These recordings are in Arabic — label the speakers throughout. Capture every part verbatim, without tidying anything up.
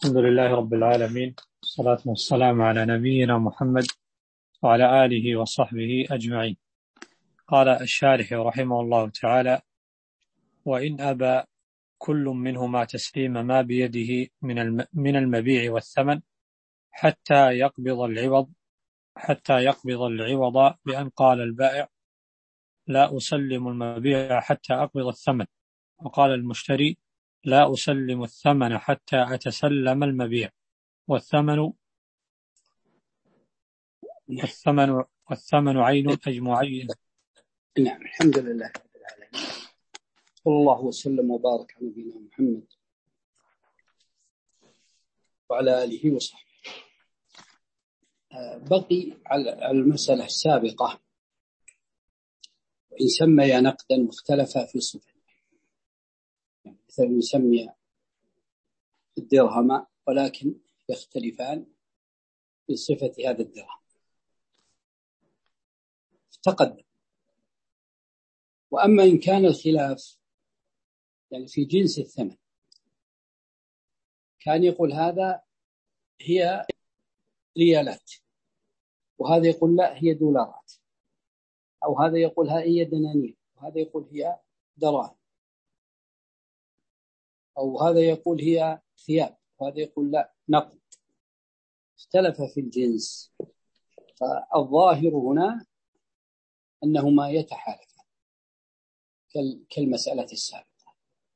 Speaker 1: الحمد لله رب العالمين، والصلاة والسلام على نبينا محمد وعلى آله وصحبه أجمعين. قال الشارح رحمه الله تعالى: وإن أبى كل منهما تسليم ما بيده من من المبيع والثمن حتى يقبض العوض حتى يقبض العوض بأن قال البائع: لا أسلم المبيع حتى أقبض الثمن، وقال المشتري: لا أسلم الثمن حتى أتسلم المبيع، والثمن والثمن والثمن عين أي معين.
Speaker 2: نعم، الحمد لله رب العالمين، صلى الله وسلم وبارك على نبينا محمد وعلى آله وصحبه. بقي على المسألة السابقة: وإن سمي نقدا واختلفا في صفته، يعني مثلا يسمي الدرهم ولكن يختلفان في صفة هذا الدرهم تقدم. وأما إن كان الخلاف يعني في جنس الثمن، كان يقول هذا هي ريالات، وهذا يقول لا هي دولارات، أو هذا يقول هي دنانير، وهذا يقول هي دراهم، أو هذا يقول هي ثياب، وهذا يقول لا نقد، اختلف في الجنس. فالظاهر هنا أنهما يتحالفان كالمسألة السابقة،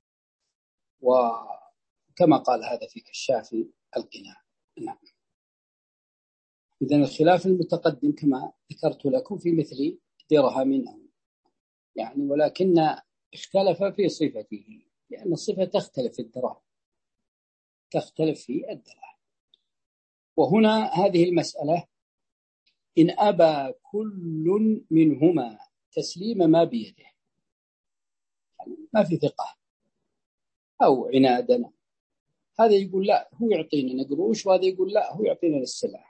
Speaker 2: وكما قال هذا في كشاف القناع. نعم. إذن الخلاف المتقدم كما ذكرت لكم في مثل درهم، يعني ولكن اختلف في صفته، لأن الصفة تختلف في الدراهم، تختلف في الدراهم. وهنا هذه المسألة: إن أبى كل منهما تسليم ما بيده، يعني ما في ثقة أو عنادنا، هذا يقول لا هو يعطينا قروش، وهذا يقول لا هو يعطينا السلعة،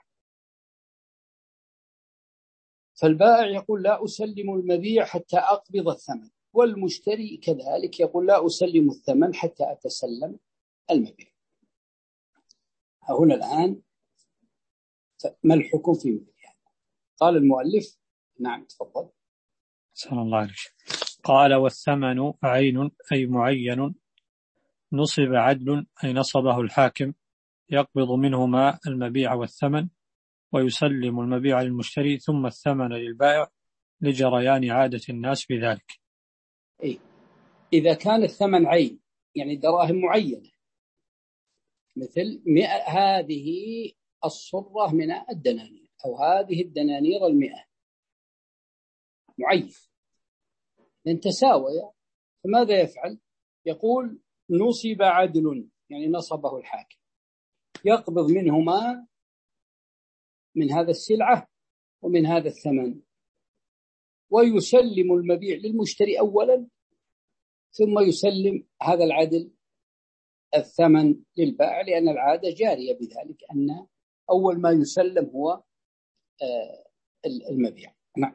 Speaker 2: فالبائع يقول لا أسلم المبيع حتى أقبض الثمن، والمشتري كذلك يقول لا أسلم الثمن حتى أتسلم المبيع. هنا الآن ما الحكم في مثل هذا؟ قال المؤلف: نعم تفضل.
Speaker 1: صلى الله عليه وسلم. قال: والثمن عين أي معين، نصب عدل أي نصبه الحاكم، يقبض منهما المبيع والثمن، ويسلم المبيع للمشتري ثم الثمن للبائع، لجريان عادة الناس بذلك.
Speaker 2: إيه؟ إذا كان الثمن عين يعني دراهم معينة، مثل هذه الصرة من الدنانير، أو هذه الدنانير المئة، معين لأن تساوي، فماذا يفعل؟ يقول نصب عدل يعني نصبه الحاكم، يقبض منهما من هذا السلعة ومن هذا الثمن، ويسلم المبيع للمشتري أولا، ثم يسلم هذا العدل الثمن للبائع، لأن العادة جارية بذلك أن أول ما يسلم هو المبيع. نعم.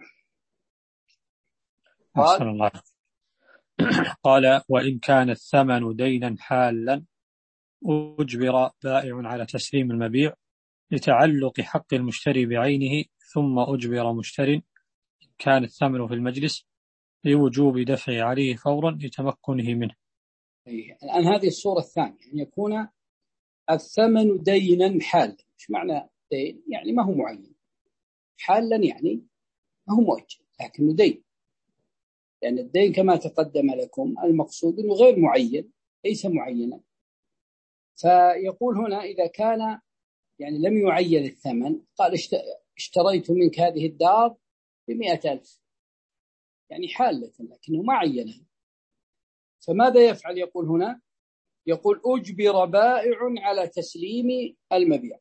Speaker 1: أحسن الله. قال: وإن كان الثمن دينا حالا أجبر بائع على تسليم المبيع لتعلق حق المشتري بعينه، ثم أجبر مشتر كان الثمن في المجلس لوجوب دفع عليه فورا لتمكنه منه.
Speaker 2: الآن هذه الصورة الثانية، أن يعني يكون الثمن دينا حالا. إيش معنى دين؟ يعني ما هو معين. حالا يعني ما هو مؤجل، لكنه دين، لأن يعني الدين كما تقدم لكم المقصود أنه غير معين، ليس معينا. فيقول هنا إذا كان يعني لم يعين الثمن، قال اشتريت منك هذه الدار بمئة ألف، يعني حالة لكنه ما عينها، فماذا يفعل؟ يقول هنا يقول أجبر بائع على تسليم المبيع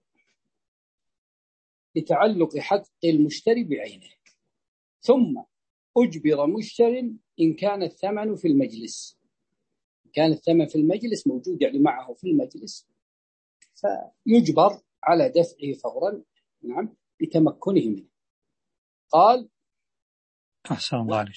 Speaker 2: لتعلق حق المشتري بعينه، ثم أجبر مشتر إن كان الثمن في المجلس، إن كان الثمن في المجلس موجود يعني معه في المجلس، فيجبر على دفعه فورا. نعم، بتمكنه منه. قال:
Speaker 1: أحسن الله عليك.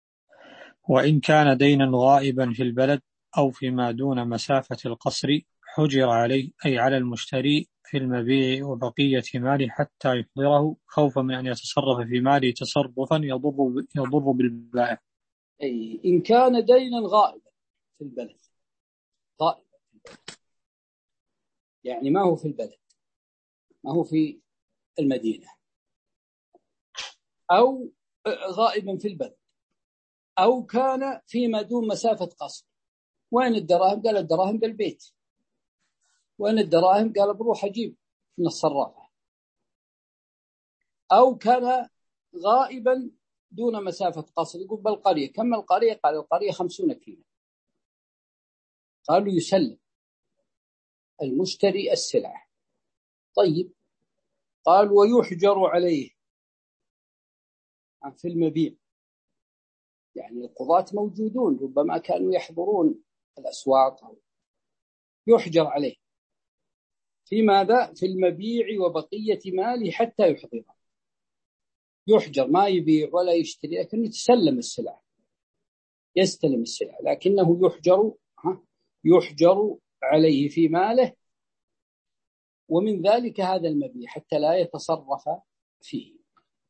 Speaker 1: وإن كان دينا غائبا في البلد أو فيما دون مسافة القصر حجر عليه أي على المشتري في المبيع وبقية ماله حتى يحضره خوفا من أن يتصرف في ماله تصرفا يضر يضر بالبائع.
Speaker 2: أي إن كان دينا غائبا في البلد، غائبا في البلد يعني ما هو في البلد، ما هو في المدينة، أو غائبا في البلد، أو كان فيما دون مسافة قصر. وين الدراهم؟ قال الدراهم بالبيت. وين الدراهم؟ قال بروح أجيب من الصرافة. أو كان غائبا دون مسافة قصر، يقول بالقرية. كم القرية؟ قال القرية خمسون كيلو. قالوا يسلم المشتري السلعة. طيب، قال ويحجر عليه في المبيع. يعني القضاة موجودون، ربما كانوا يحضرون الأسواق. أو يحجر عليه في ماذا؟ في المبيع وبقية ماله حتى يحضره. يحجر، ما يبيع ولا يشتري، لكنه يتسلم السلعة، يستلم السلعة، لكنه يحجر يحجر عليه في ماله، ومن ذلك هذا المبيع حتى لا يتصرف فيه.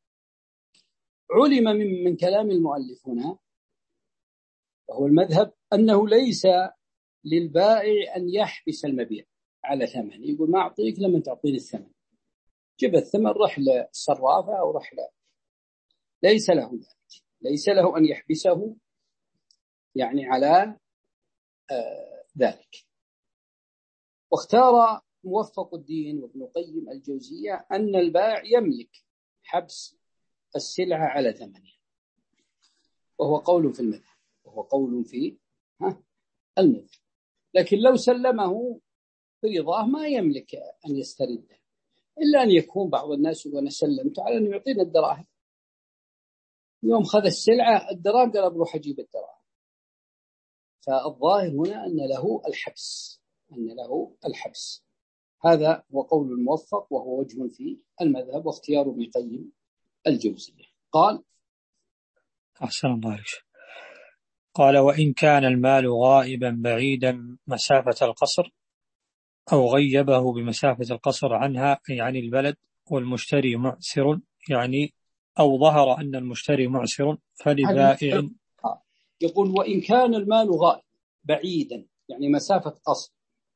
Speaker 2: علم من, من كلام المؤلف هنا، وهو المذهب، أنه ليس للبائع أن يحبس المبيع على ثمن. يقول ما أعطيك لما تعطيني الثمن، جب الثمن، رح للصرافة أو رح له. ليس له ذلك، ليس له أن يحبسه يعني على آه ذلك. واختار موفق الدين وابن قيم الجوزية أن البائع يملك حبس السلعة على ثمنها، وهو قول في المذهب، وهو قول في ها المذهب. لكن لو سلمه برضاه ما يملك أن يسترده، إلا أن يكون بعض الناس وأنا سلمت على أنه يعطينا الدراهم، يوم خذ السلعة الدراهم قال بروح أجيب الدراهم. فالظاهر هنا أن له الحبس، أن له الحبس. هذا هو قول الموفق، وهو وجه في المذهب واختيار ابن قيم الجوزية. قال
Speaker 1: أحسن الله عليك. قال وإن كان المال غائبا بعيدا مسافة القصر أو غيبه بمسافة القصر عنها أي عن البلد، والمشتري معسر يعني أو ظهر أن المشتري معسر فلبائع.
Speaker 2: يقول وإن كان المال غائب بعيدا يعني مسافة قصر،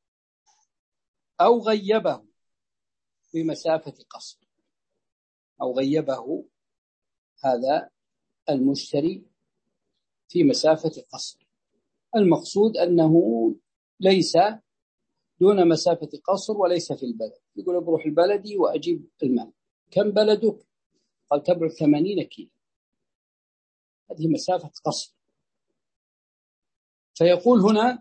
Speaker 2: أو غيبه بمسافة قصر، أو غيبه هذا المشتري في مسافة قصر. المقصود أنه ليس دون مسافة قصر وليس في البلد. يقول بروح البلدي وأجيب المال. كم بلدك؟ قال تبعد ثمانين كيلو. هذه مسافة قصر. فيقول هنا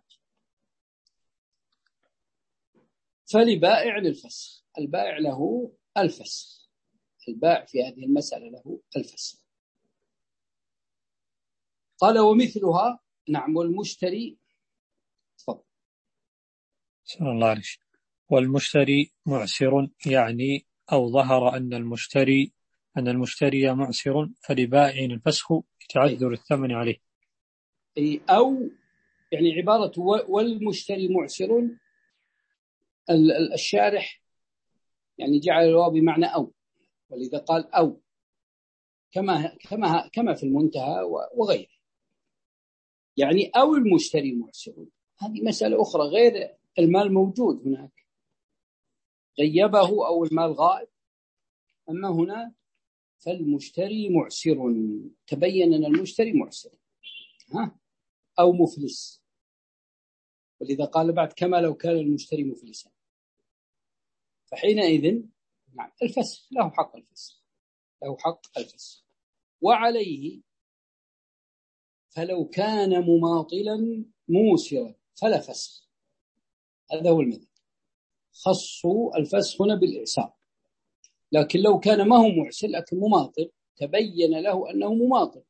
Speaker 2: فلبائع الفسخ، البائع له الفسخ، البائع في هذه المسألة له الفسخ. قال ومثلها نعم والمشتري. تفضل.
Speaker 1: صلى الله عليه وسلم. والمشتري معسر يعني أو ظهر أن المشتري أن المشتري معسر فلبائع الفسخ تعذر أي. الثمن عليه.
Speaker 2: أي أو يعني عبارة والمشتري معسر، الشارح يعني جعل الواو بمعنى أو، ولذا قال أو كما كما كما في المنتهى وغيره. يعني أو المشتري معسر، هذه مسألة أخرى غير المال موجود هناك، غيبه أو المال غائب. أما هنا فالمشتري معسر، تبين أن المشتري معسر ها أو مفلس، ولذا قال بعد كما لو كان المشتري مفلسا، فحينئذ نعم الفسخ له حق الفسخ، له حق الفسخ. وعليه فلو كان مماطلا موسرا فلا فسخ. هذا هو المذهب، خصوا الفسخ هنا بالإعسار. لكن لو كان ما هو معسر لكن مماطل، تبين له أنه مماطل،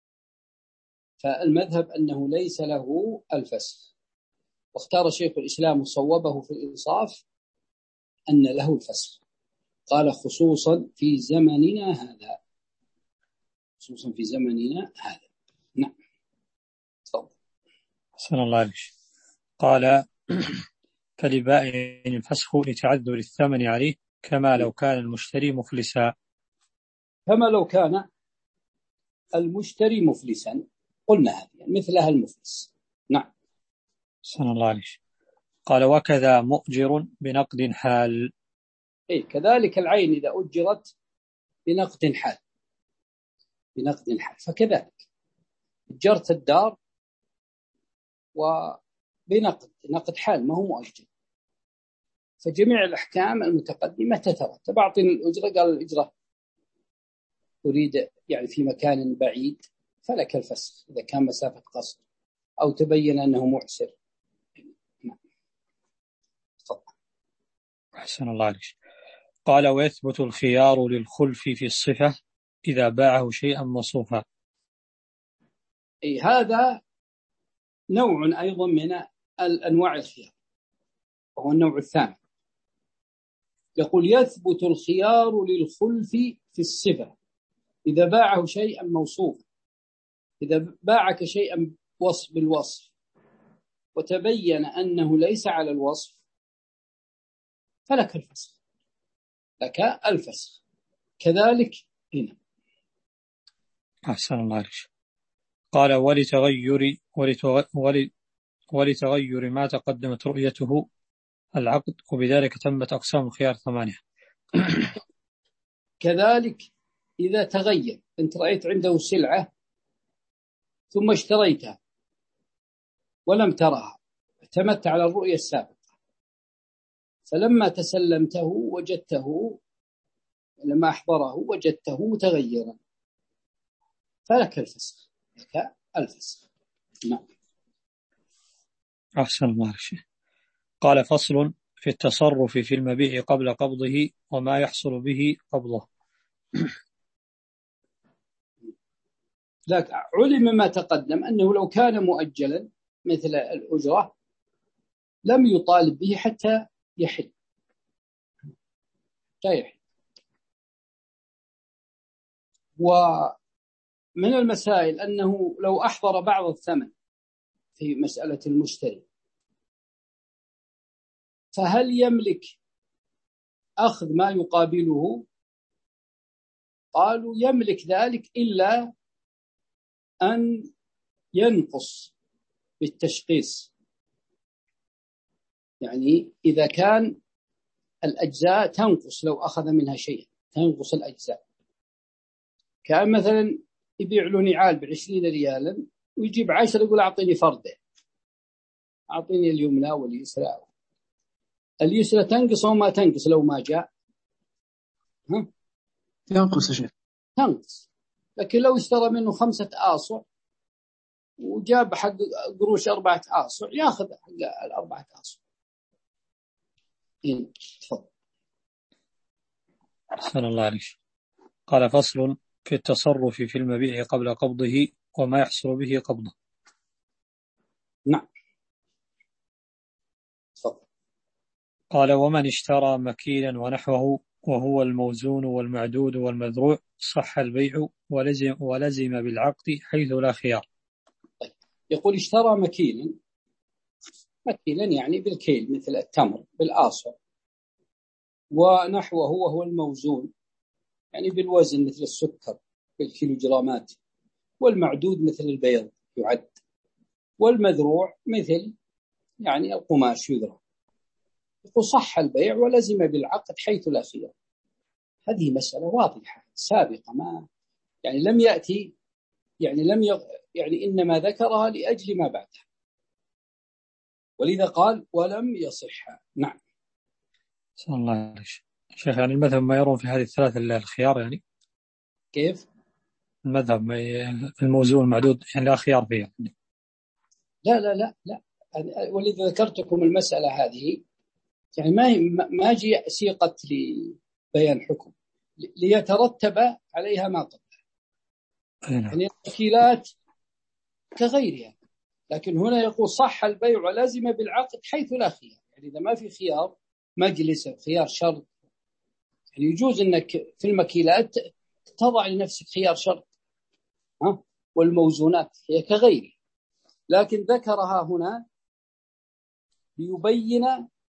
Speaker 2: فالمذهب أنه ليس له الفسخ. واختار شيخ الإسلام وصوبه في الإنصاف أن له الفسخ، قال خصوصا في زمننا هذا، خصوصا في زمننا هذا. نعم تفضل.
Speaker 1: صلى الله عليه وسلم. قال فلبائع الفسخ لتعذر الثمن عليه كما لو كان المشتري مفلسا.
Speaker 2: كما لو كان المشتري مفلسا قلنا هذه مثلها المفلس. نعم.
Speaker 1: صلى الله عليه. قال وكذا مؤجر بنقد حال.
Speaker 2: أي كذلك العين إذا أجرت بنقد حال بنقد حال فكذلك أجرت الدار وبنقد نقد حال ما هو مؤجر، فجميع الأحكام المتقدمة تترتب. أعطني الأجرة، قال الأجرة أريد يعني في مكان بعيد فلك الفسخ إذا كان مسافة قصر أو تبين أنه معسر. نعم.
Speaker 1: أحسن الله عليك. قال ويثبت الخيار للخلف في الصفة إذا باعه شيئا موصوفا.
Speaker 2: أي هذا نوع أيضا من الأنواع الخيار وهو النوع الثاني. يقول يثبت الخيار للخلف في الصفة إذا باعه شيئا موصوفا. إذا باعك شيئا وصف بالوصف وتبين أنه ليس على الوصف فلك الفسخ لك الفسخ كذلك هنا.
Speaker 1: أحسن الله عليك. قال ولتغير ولتغير, ولتغير ما تقدمت رؤيته العقد وبذلك تمت أقسام الخيار ثمانية.
Speaker 2: كذلك إذا تغير، أنت رأيت عنده سلعة ثم اشتريتها ولم ترها، اعتمدت على الرؤية السابقة، فلما تسلمته وجدته لما أحضره وجدته متغيرا فلك الفسخ لك الفسخ. نعم.
Speaker 1: أحسن الله عليك. قال فصل في التصرف في المبيع قبل قبضه وما يحصل به قبضه.
Speaker 2: لكن علم ما تقدم أنه لو كان مؤجلا مثل الأجرة لم يطالب به حتى يحل لا يحل. ومن المسائل أنه لو أحضر بعض الثمن في مسألة المشتري فهل يملك أخذ ما يقابله؟ قالوا يملك ذلك إلا أن ينقص بالتشخيص، يعني إذا كان الأجزاء تنقص لو أخذ منها شيء تنقص الأجزاء، كان مثلا يبيع له نعال بعشرين ريالا ويجيب عشر يقول أعطيني فرده، أعطيني اليمنى واليسرى، اليسرى تنقص وما تنقص لو ما جاء ها؟
Speaker 3: تنقص شيء
Speaker 2: تنقص. لكن لو اشترى منه خمسة آصع وجاب حق قروش أربعة آصع يأخذ حق الأربعة آصع. إيه تفضل.
Speaker 1: أحسن الله عليك. قال فصل في التصرف في المبيع قبل قبضه وما يحصل به قبضه.
Speaker 2: نعم تفضل.
Speaker 1: قال ومن اشترى مكيلا ونحوه وهو الموزون والمعدود والمذروع صح البيع ولزم, ولزم بالعقد حيث لا خيار.
Speaker 2: يقول اشترى مكيلا، مكيلا يعني بالكيل مثل التمر بالآصع، ونحوه وهو الموزون يعني بالوزن مثل السكر بالكيلوغرامات، والمعدود مثل البيض يعد، والمذروع مثل يعني القماش يذرع. يقول صح البيع ولزم بالعقد حيث لا خيار. هذه مسألة واضحة سابقة، ما يعني لم يأتي يعني لم يغ يعني إنما ذكرها لأجل ما بعدها، ولذا قال ولم يصح. نعم.
Speaker 1: صلى الله عليه شيخ. يعني المذهب ما يرون في هذه الثلاثة الخيار، يعني
Speaker 2: كيف
Speaker 1: المذهب الموزون المعدود يعني لا خيار فيها؟
Speaker 2: لا لا لا لا ولذا ذكرتكم المسألة هذه، يعني ما ما جي سيقة لبيان حكم ليترتب عليها ما قبل، يعني الوكيلات كغيرها، لكن هنا يقول صح البيع ولازم بالعقد حيث لا خيار، يعني إذا ما في خيار مجلس خيار شرط، يعني يجوز أنك في المكيلات تضع لنفسك خيار شرط ها، والموزونات هي كغيره، لكن ذكرها هنا ليبين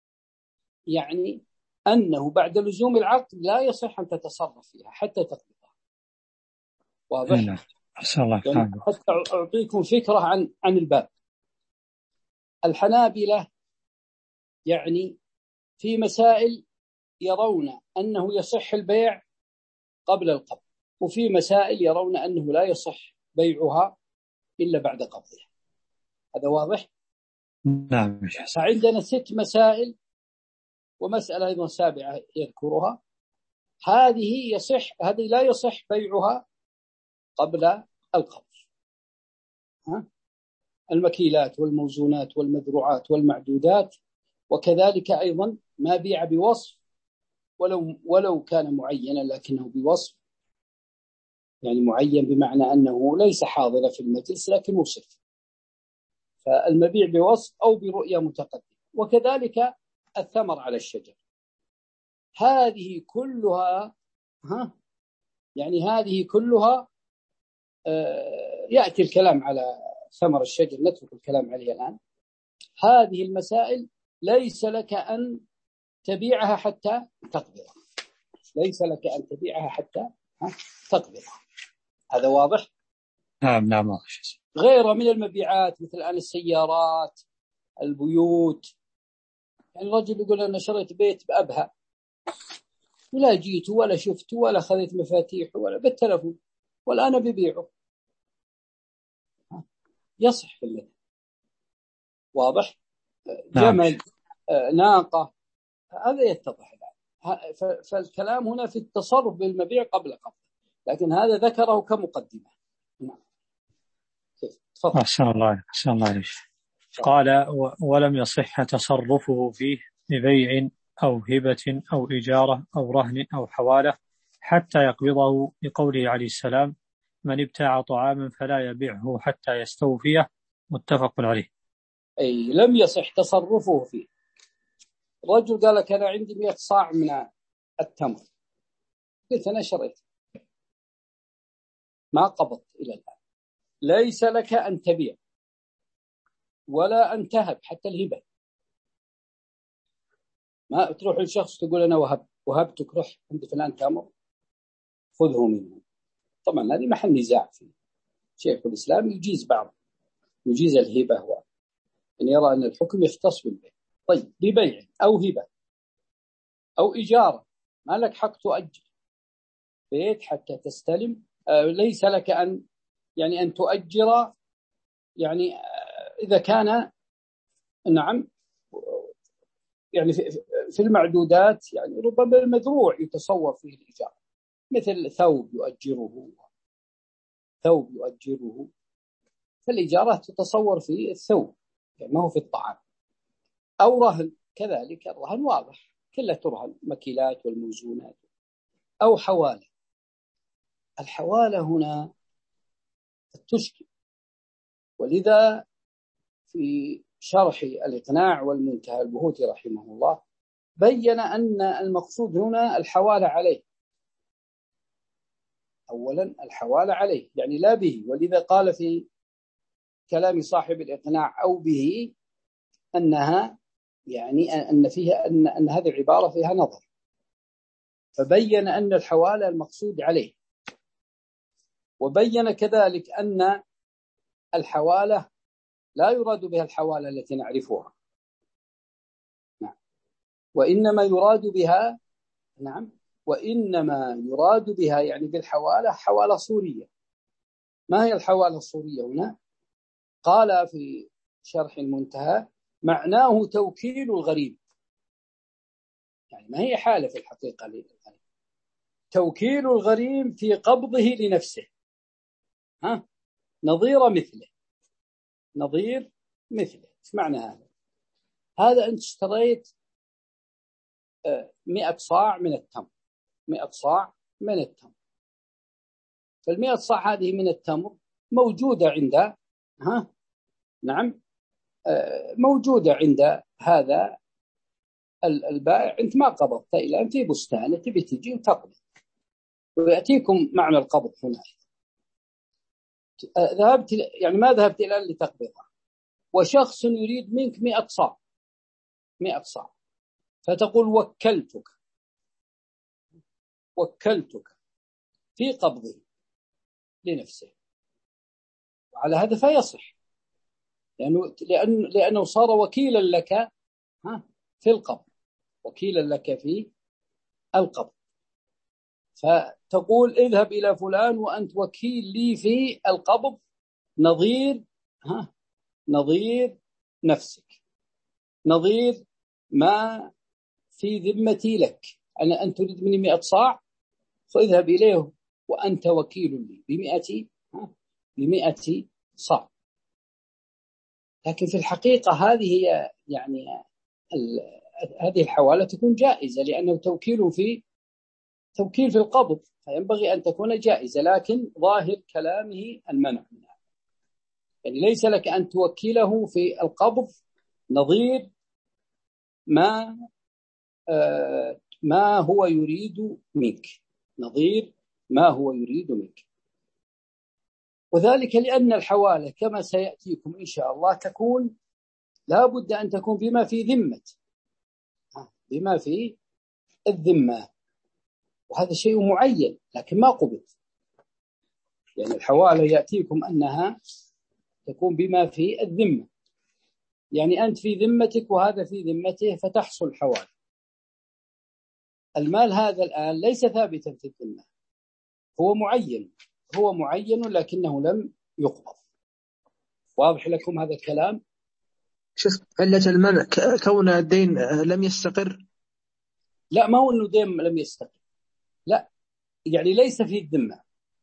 Speaker 2: يعني أنه بعد لزوم العقد لا يصح أن تتصرف فيها حتى تقبضها. واضح؟
Speaker 1: نعم. أحسن الله
Speaker 2: يعني حتى أعطيكم فكرة عن عن الباب. الحنابلة يعني في مسائل يرون أنه يصح البيع قبل القبض، وفي مسائل يرون أنه لا يصح بيعها إلا بعد قبضها. هذا واضح؟
Speaker 1: نعم.
Speaker 2: فعندنا ست مسائل ومسألة أيضا سابعة يذكرها. هذه يصح هذه لا يصح بيعها قبل القبض. ها؟ المكيلات والموزونات والمذروعات والمعدودات، وكذلك أيضا ما بيع بوصف ولو ولو كان معينا لكنه بوصف، يعني معين بمعنى أنه ليس حاضرا في المجلس لكن وصف، فالمبيع بوصف أو برؤية متقدمة. وكذلك الثمر على الشجر. هذه كلها ها يعني هذه كلها آه يأتي الكلام على ثمر الشجر، نترك الكلام عليه الآن. هذه المسائل ليس لك أن تبيعها حتى تقبضها، ليس لك أن تبيعها حتى تقبضها. هذا واضح؟
Speaker 1: نعم نعم.
Speaker 2: غير من المبيعات مثل الآن السيارات، البيوت. يعني الرجل يقول أنا شريت بيت بأبها ولا جيت ولا شفت ولا خذيت مفاتيح ولا بالتلفون والآن ببيعه، يصح بالله. واضح؟ جمل، نعم. ناقة، هذا يتضح الآن. فالكلام هنا في التصرف بالمبيع قبل قبل، لكن هذا ذكره كمقدمة. نعم.
Speaker 1: تفضل. أحسن الله أحسن الله عليك. قال ولم يصح تصرفه فيه ببيع أو هبة أو إجارة أو رهن أو حوالة حتى يقبضه، لقوله عليه السلام من ابتاع طعاما فلا يبيعه حتى يستوفيه، متفق عليه.
Speaker 2: أي لم يصح تصرفه فيه. رجل قال لك أنا عندي مئة صاع من التمر، قلت أنا شريت ما قبضت إلى الآن. ليس لك أن تبيع ولا أن تهب حتى الهبة. ما تروح للشخص تقول أنا وهب وهبتك، روح عند فلان تمر خذه منه. طبعا هذه محل نزاع فيه. شيخ الإسلام يجيز بعض يجيز الهبة، هو أن يرى أن الحكم يختص بالبيع. طيب ببيع أو هبة أو إجارة، ما لك حق تؤجر بيت حتى تستلم. آه ليس لك أن يعني أن تؤجر، يعني آه إذا كان نعم يعني في المعدودات، يعني ربما المذروع يتصور فيه الإيجار، مثل ثوب يؤجره ثوب يؤجره فالإيجارة تتصور في الثوب، يعني ما هو في الطعام. أو رهن، كذلك الرهن واضح كله ترهن، مكيلات والموزونات. أو حوالة. الحوالة هنا تشكل، ولذا في شرح الإقناع والمنتهى البهوتي رحمه الله بين أن المقصود هنا الحوالة عليه. أولا الحوالة عليه يعني لا به، ولذا قال في كلام صاحب الإقناع أو به أنها يعني أن فيها أن, أن هذه العبارة فيها نظر، فبين أن الحوالة المقصود عليه. وبين كذلك أن الحوالة لا يراد بها الحوالة التي نعرفها، نعم، وإنما يراد بها نعم وإنما يراد بها يعني بالحوالة حوالة صورية. ما هي الحوالة الصورية هنا؟ قال في شرح المنتهى معناه توكيل الغريب، يعني ما هي حالة في الحقيقة للغريب، توكيل الغريم في قبضه لنفسه، ها نظير مثله نظير مثله. ايش معنى هذا؟ هذا أنت اشتريت مئة صاع من التمر، مئة صاع من التمر، فالمئة صاع هذه من التمر موجودة عند ها نعم موجودة عند هذا البائع، أنت ما قبضت إلا أنت في بستانه، تبي تجي وتقبض، ويأتيكم معنى القبض هنا. ذهبت يعني ما ذهبت إلى اللي تقبضها، وشخص يريد منك مئة صاع مئة صاع، فتقول وكلتك وكلتك في قبضه لنفسه، وعلى هذا فيصح، لأنه, لأنه, لأنه صار وكيلا لك ها في القبض، وكيلا لك في القبض. فتقول اذهب إلى فلان وأنت وكيل لي في القبض نظير ها نظير نفسك، نظير ما في ذمتي لك. أنا أن تريد مني مئة صاع فاذهب إليه وأنت وكيل لي بمئة ها بمئة صاع. لكن في الحقيقة هذه هي يعني هذه الحوالة تكون جائزة، لأنه توكيل في توكيل في القبض، فينبغي أن تكون جائزة، لكن ظاهر كلامه المنع منها. يعني ليس لك أن توكله في القبض نظير ما آه ما هو يريد منك، نظير ما هو يريد منك. وذلك لأن الحوالة كما سيأتيكم إن شاء الله تكون لا بد أن تكون بما في ذمة بما في الذمة، وهذا شيء معين لكن ما قبض. يعني الحوالة يأتيكم أنها تكون بما في الذمة، يعني أنت في ذمتك وهذا في ذمته فتحصل حوالة. المال هذا الآن ليس ثابتا في الذمة، هو معين هو معين لكنه لم يقبض. واضح لكم هذا الكلام؟
Speaker 3: شيخ علة المنع كون الدين لم يستقر؟
Speaker 2: لا، ما هو أنه دين لم يستقر، لا، يعني ليس في الذمة،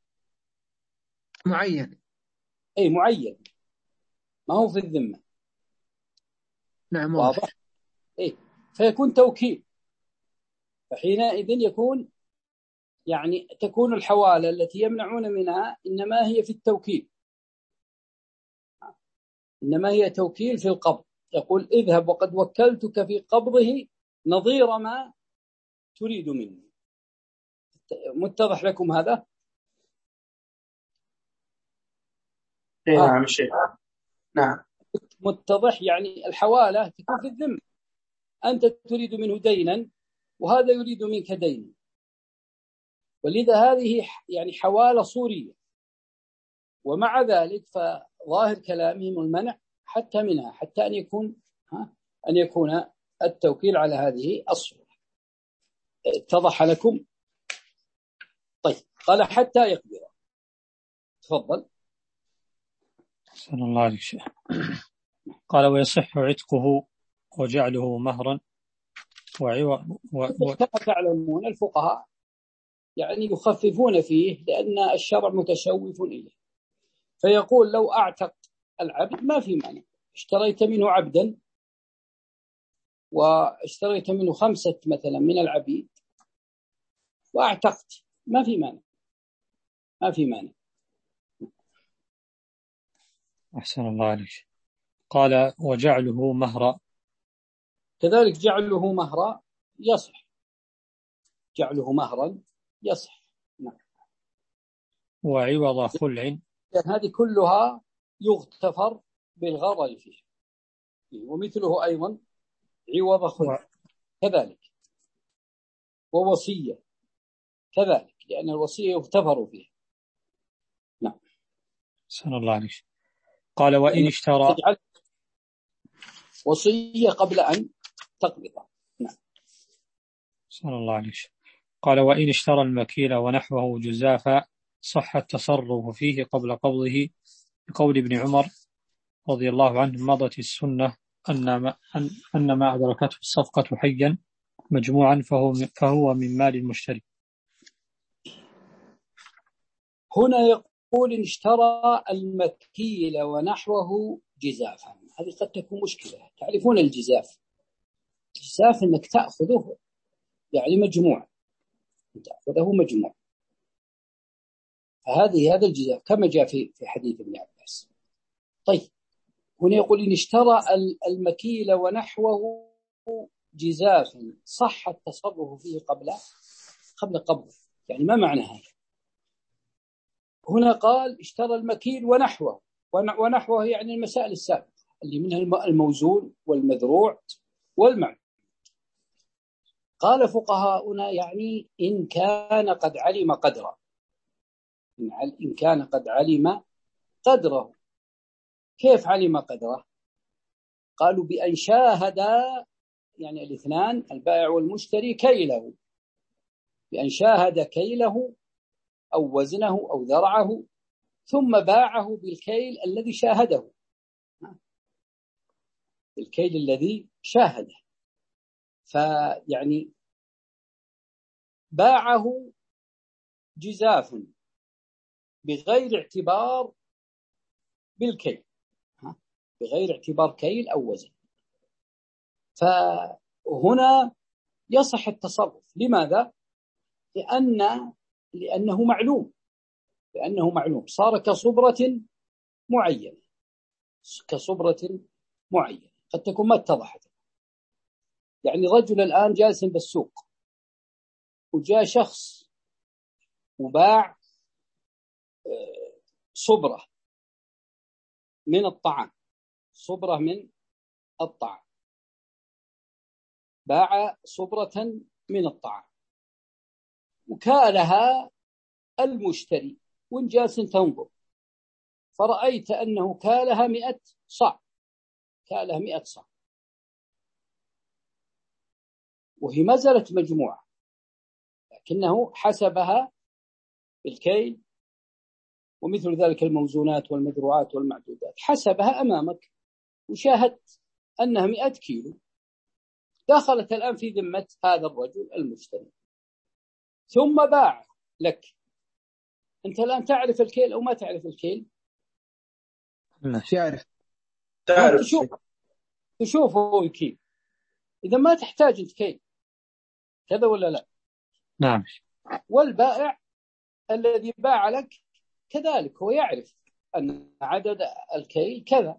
Speaker 3: معين.
Speaker 2: أي معين، ما هو في الذمة.
Speaker 3: نعم
Speaker 2: واضح. أي فيكون توكيل، فحينئذ يكون يعني تكون الحوالة التي يمنعون منها إنما هي في التوكيل، إنما هي توكيل في القبض. يقول اذهب وقد وكلتك في قبضه نظير ما تريد مني. متضح لكم هذا؟
Speaker 3: نعم الشيخ. نعم
Speaker 2: متضح. يعني الحوالة تكون في الذمة، أنت تريد منه دينا وهذا يريد منك دينا، ولذا هذه يعني حوالة صورية. ومع ذلك فظاهر كلامهم المنع حتى منها، حتى أن يكون ها أن يكون التوكيل على هذه الصورة. اتضح لكم؟ طيب، قال حتى يقبض. تفضل.
Speaker 1: صلى الله عليه وسلم. قال ويصح عتقه وجعله مهرا وعوض و...
Speaker 2: كما تعلمون الفقهاء يعني يخففون فيه لأن الشرع متشوف إليه، فيقول لو أعتق العبد ما في مانع، اشتريت منه عبدا واشتريت منه خمسة مثلا من العبيد وأعتقت، ما في مانع ما في مانع.
Speaker 1: أحسن الله عليك. قال وجعله مهرا،
Speaker 2: كذلك جعله مهرا يصح، جعله مهرا يصح. نعم.
Speaker 1: وعوض خلع،
Speaker 2: يعني هذه كلها يغتفر بالغرر فيه. ومثله أيضا عوض خلع كذلك، ووصية كذلك، لأن الوصية يغتفر فيها. نعم.
Speaker 1: صلى الله عليه. قال وإن اشترى،
Speaker 2: تجعل وصية قبل أن تقبض. نعم.
Speaker 1: صلى الله عليه. قال وإن اشترى المكيل ونحوه جزافا صح التصرف فيه قبل قبضه، بقول ابن عمر رضي الله عنه مضت السنة أن ما, أن ما أدركته الصفقة حيا مجموعا فهو, فهو من مال المشتري.
Speaker 2: هنا يقول إن اشترى المكيل ونحوه جزافا، هذه قد تكون مشكلة. تعرفون الجزاف؟ الجزاف أنك تأخذه يعني مجموع، تأخذه مجموع، فهذه هذا الجزاف كما جاء في في حديث ابن عباس. طيب، هنا يقول إن اشترى المكيل ونحوه جزافا صح التصرف فيه قبل قبل قبضه. يعني ما معنى هذا؟ هنا قال اشترى المكيل ونحوه، ونحوه يعني المسائل السابقة اللي منها الموزون والمذروع والمعدود. قال فقهاؤنا يعني إن كان قد علم قدره، إن كان قد علم قدره. كيف علم قدره؟ قالوا بأن شاهد يعني الاثنان البائع والمشتري كيله، بأن شاهد كيله أو وزنه أو ذرعه ثم باعه بالكيل الذي شاهده، الكيل الذي شاهده، فيعني باعه جزاف بغير اعتبار بالكيل، بغير اعتبار كيل أو وزن، فهنا يصح التصرف. لماذا؟ لأن لأنه معلوم، لأنه معلوم صار كصبرة معينة، كصبرة معينة قد تكون ما اتضحت. يعني رجل الآن جالس بالسوق وجاء شخص وباع صبرة من الطعام، صبرة من الطعام، باع صبرة من الطعام وكالها المشتري وإن جالس تنظر، فرأيت أنه كالها مئة صاع، كالها مئة صاع، وهي ما زالت مجموعة، لكنه حسبها بالكيل ومثل ذلك الموزونات والمذروعات والمعدودات، حسبها أمامك وشاهدت أنها مئة كيلو، دخلت الآن في ذمة هذا الرجل المشتري ثم باع لك. أنت الآن تعرف الكيل أو ما تعرف الكيل؟
Speaker 3: يعرف،
Speaker 2: تعرف تشوف تشوفه الكيل، إذا ما تحتاج الكيل، كذا ولا لا؟
Speaker 1: نعم.
Speaker 2: والبائع الذي باع لك كذلك هو يعرف أن عدد الكيل كذا،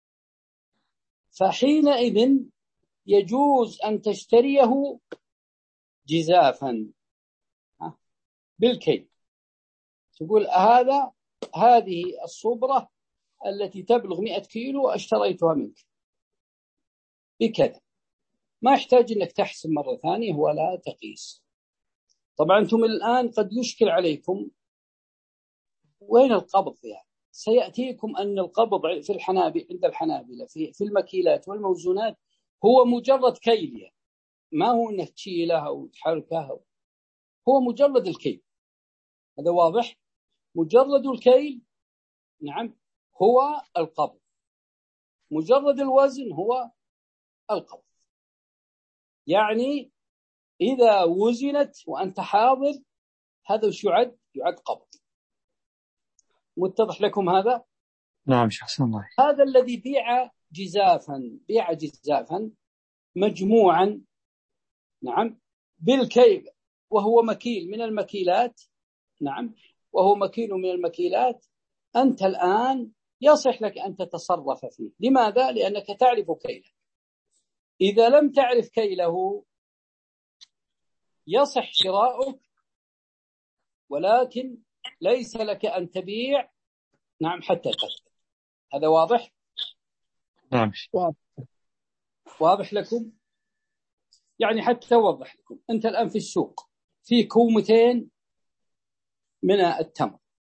Speaker 2: فحينئذ يجوز أن تشتريه جزافا بالكيل، تقول هذا هذه الصبرة التي تبلغ مئة كيلو اشتريتها منك بكذا، ما يحتاج أنك تحسب مرة ثانية ولا تقيس. طبعا أنتم الآن قد يشكل عليكم وين القبض يعني، سيأتيكم أن القبض في الحنابلة عند الحنابلة في في المكيلات والموزونات هو مجرد كيل، ما هو أنك تشيلها وتحركها، هو مجرد الكيل، هذا واضح، مجرد الكيل نعم هو القبض، مجرد الوزن هو القبض. يعني إذا وزنت وأنت حاضر هذا وش يعد؟ يعد قبض. متضح لكم هذا؟
Speaker 1: نعم شخص الله.
Speaker 2: هذا الذي بيع جزافا، بيع جزافا مجموعا نعم بالكيل وهو مكيل من المكيلات، نعم وهو مكيل من المكيلات، أنت الآن يصح لك أن تتصرف فيه. لماذا؟ لأنك تعرف كيله. إذا لم تعرف كيله يصح شراؤك، ولكن ليس لك أن تبيع نعم حتى تثبت. هذا واضح؟
Speaker 1: نعم.
Speaker 2: واضح لكم؟ يعني حتى أوضح لكم، أنت الآن في السوق في كومتين من التمر،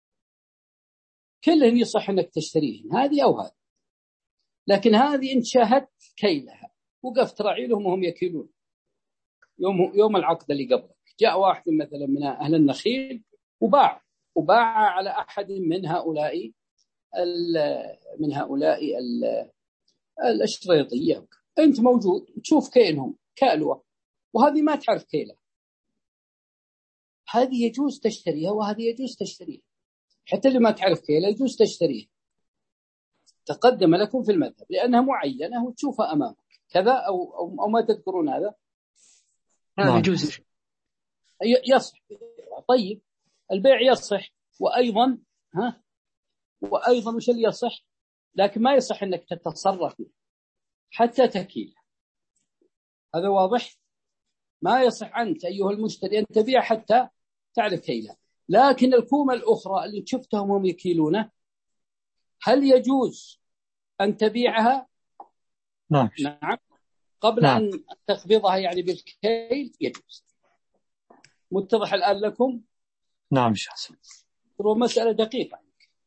Speaker 2: كلهم يصح أنك تشتريهم، هذه أو هذه، لكن هذه أنت شاهدت كيلها وقفت راعي لهم وهم يكيلون يوم يوم العقد اللي قبلك، جاء واحد مثلا من أهل النخيل وباع وباع على أحد من هؤلاء من هؤلاء الأشريطية، أنت موجود تشوف كيلهم كالوة وهذه ما تعرف كيلها، هذه يجوز تشتريها وهذه يجوز تشتريها، حتى اللي ما تعرف كيلها يجوز تشتريها. تقدم لكم في المذهب لأنها معينة وتشوفها أمامك كذا أو, أو, أو ما تذكرون هذا.
Speaker 3: هذا يجوز
Speaker 2: يصح. طيب البيع يصح، وأيضا ها وأيضا وش اللي يصح، لكن ما يصح أنك تتصرف حتى تكيل. هذا واضح؟ ما يصح أنت أيها المشتري أن تبيع حتى تعرف كيله. لكن الكومة الأخرى اللي شفتهم هم يكيلونه هل يجوز أن تبيعها؟
Speaker 1: نعم.
Speaker 2: نعم قبل
Speaker 1: نعم.
Speaker 2: أن تقبضها يعني بالكيل يجوز. متضح الآن لكم؟
Speaker 1: نعم شخص.
Speaker 2: ترى مسألة دقيقة.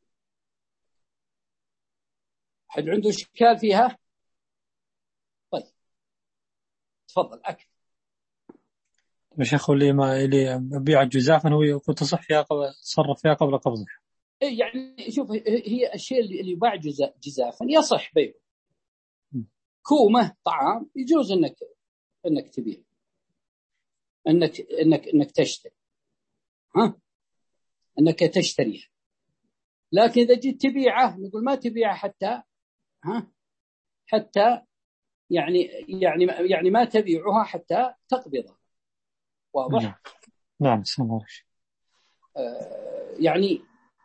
Speaker 2: حد عنده إشكال فيها؟ طيب تفضل أكد.
Speaker 1: مش يخو اللي ما اللي بيع الجزافا هو يقول تصح فيها قبل تصرف فيها قبل قبضها.
Speaker 2: إيه يعني شوف، هي الشيء اللي يباع جزافا يصح بيعه. كومة طعام يجوز انك انك تبيع، انك انك انك تشتري، ها انك تشتريها. لكن اذا جيت تبيعه نقول ما تبيعه حتى ها حتى يعني يعني يعني ما تبيعها حتى تقبضها. واضح؟
Speaker 1: نعم نعم سمع.
Speaker 2: آه يعني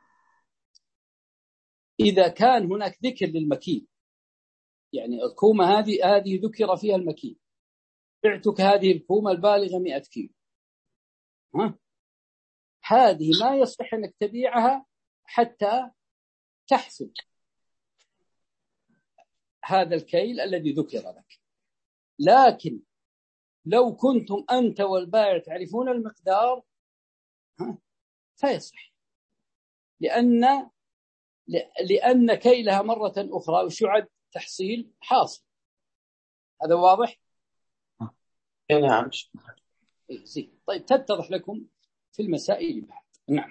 Speaker 2: اذا كان هناك ذكر للمكين، يعني الكومة هذه هذه ذكر فيها المكين، بعتك هذه الكومة البالغة مئة كيلو، ها هذه ما يصح أنك تبيعها حتى تحسب هذا الكيل الذي ذكر لك. لكن لو كنتم أنت والبائع تعرفون المقدار ها فيصح، لأن لأن كيلها مرة أخرى وشعد تحصيل حاصل. هذا واضح؟
Speaker 3: نعم.
Speaker 2: إيه زين. طيب تتضح لكم في المسائل بعد. نعم.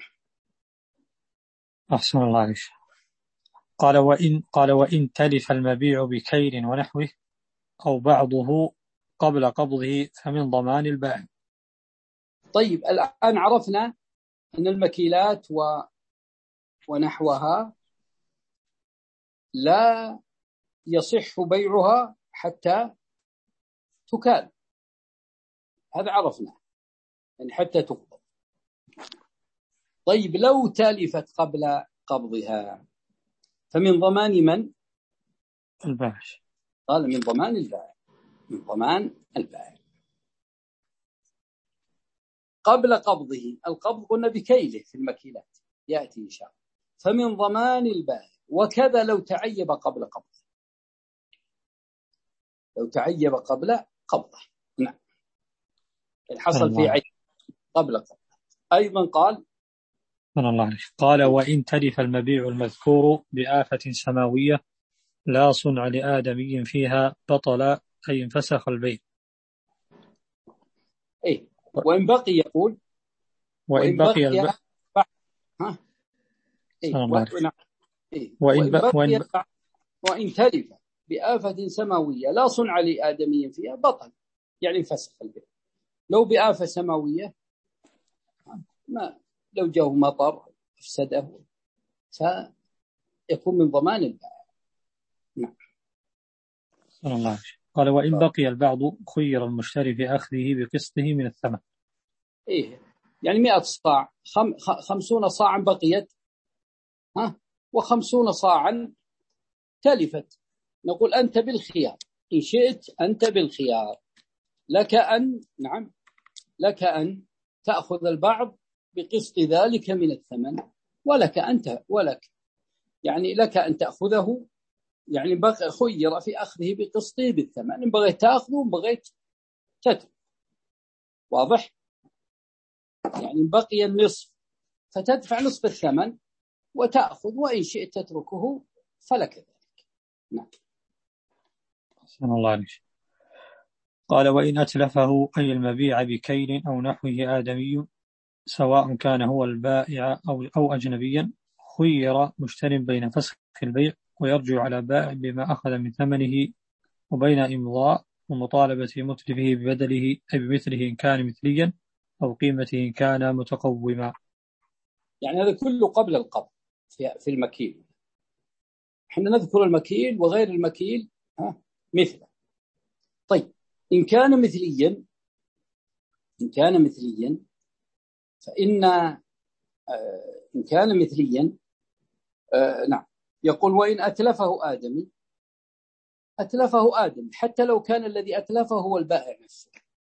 Speaker 1: أحسن الله عليك. قال وإن قال وإن تلف المبيع بكيل ونحوه أو بعضه قبل قبضه فمن ضمان البائع.
Speaker 2: طيب الآن عرفنا أن المكيلات و... ونحوها لا يصح بيعها حتى تكال. هذا عرفنا يعني حتى تقبض. طيب لو تلفت قبل قبضها فمن ضمان من؟
Speaker 1: البائع.
Speaker 2: قال من ضمان البائع. من ضمان البائع قبل قبضه. القبض قلنا بكيله في المكيلات يأتي إن شاء الله. فمن ضمان البائع. وكذا لو تعيب قبل قبضه. لو تعيب قبل قبضه. نعم. الحصل في عيب قبل قبضه. أيضا قال
Speaker 1: من الله عليك. قال وإن تلف المبيع المذكور بآفة سماوية لا صنع لآدمي فيها بطل أي انفسخ البيع.
Speaker 2: إيه وإن بقي يقول
Speaker 1: وإن بقي الب...
Speaker 2: ها إيه
Speaker 1: وإن
Speaker 2: إيه
Speaker 1: وإن, ب... وإن, ب...
Speaker 2: وإن تلف بآفة سماوية لا صنع لآدمي فيها بطل يعني انفسخ البيع. لو بآفة سماوية ما لو جاءه مطر افسده فيكون من ضمان البائع. نعم.
Speaker 1: الله. قال وإن بقي البعض خير المشتري في أخذه بقسطه من الثمن.
Speaker 2: إيه يعني مئة صاع خم... خمسون صاعا بقيت ها وخمسون صاعا تلفت. نقول أنت بالخيار إن شئت، أنت بالخيار لك أن نعم لك أن تأخذ البعض بقسط ذلك من الثمن، ولك أنت ولك يعني لك أن تأخذه يعني بقى خير في أخذه بقسطه بالثمن، إن بغيت تأخذه وإن بغيت تترك. واضح؟ يعني بقي النصف فتدفع نصف الثمن وتأخذ، وإن شئت تتركه فلك ذلك. نعم.
Speaker 1: أحسن الله عليك. قال وإن أتلفه أي المبيع بكيل أو نحوه آدمي سواء كان هو البائع أو, أو أجنبيا خير مشتر بين فسخ البيع ويرجع على بائع بما أخذ من ثمنه وبين إمضاء ومطالبة متلفه ببدله أي بمثله إن كان مثليا أو قيمته إن كان متقوما.
Speaker 2: يعني هذا كله قبل القبض في المكيل. احنا نذكر المكيل وغير المكيل ها مثله. طيب إن كان مثليا إن كان مثليا فإن آه إن كان مثليا آه نعم يقول وإن أتلفه آدمي أتلفه آدم حتى لو كان الذي أتلفه هو البائع نفسه.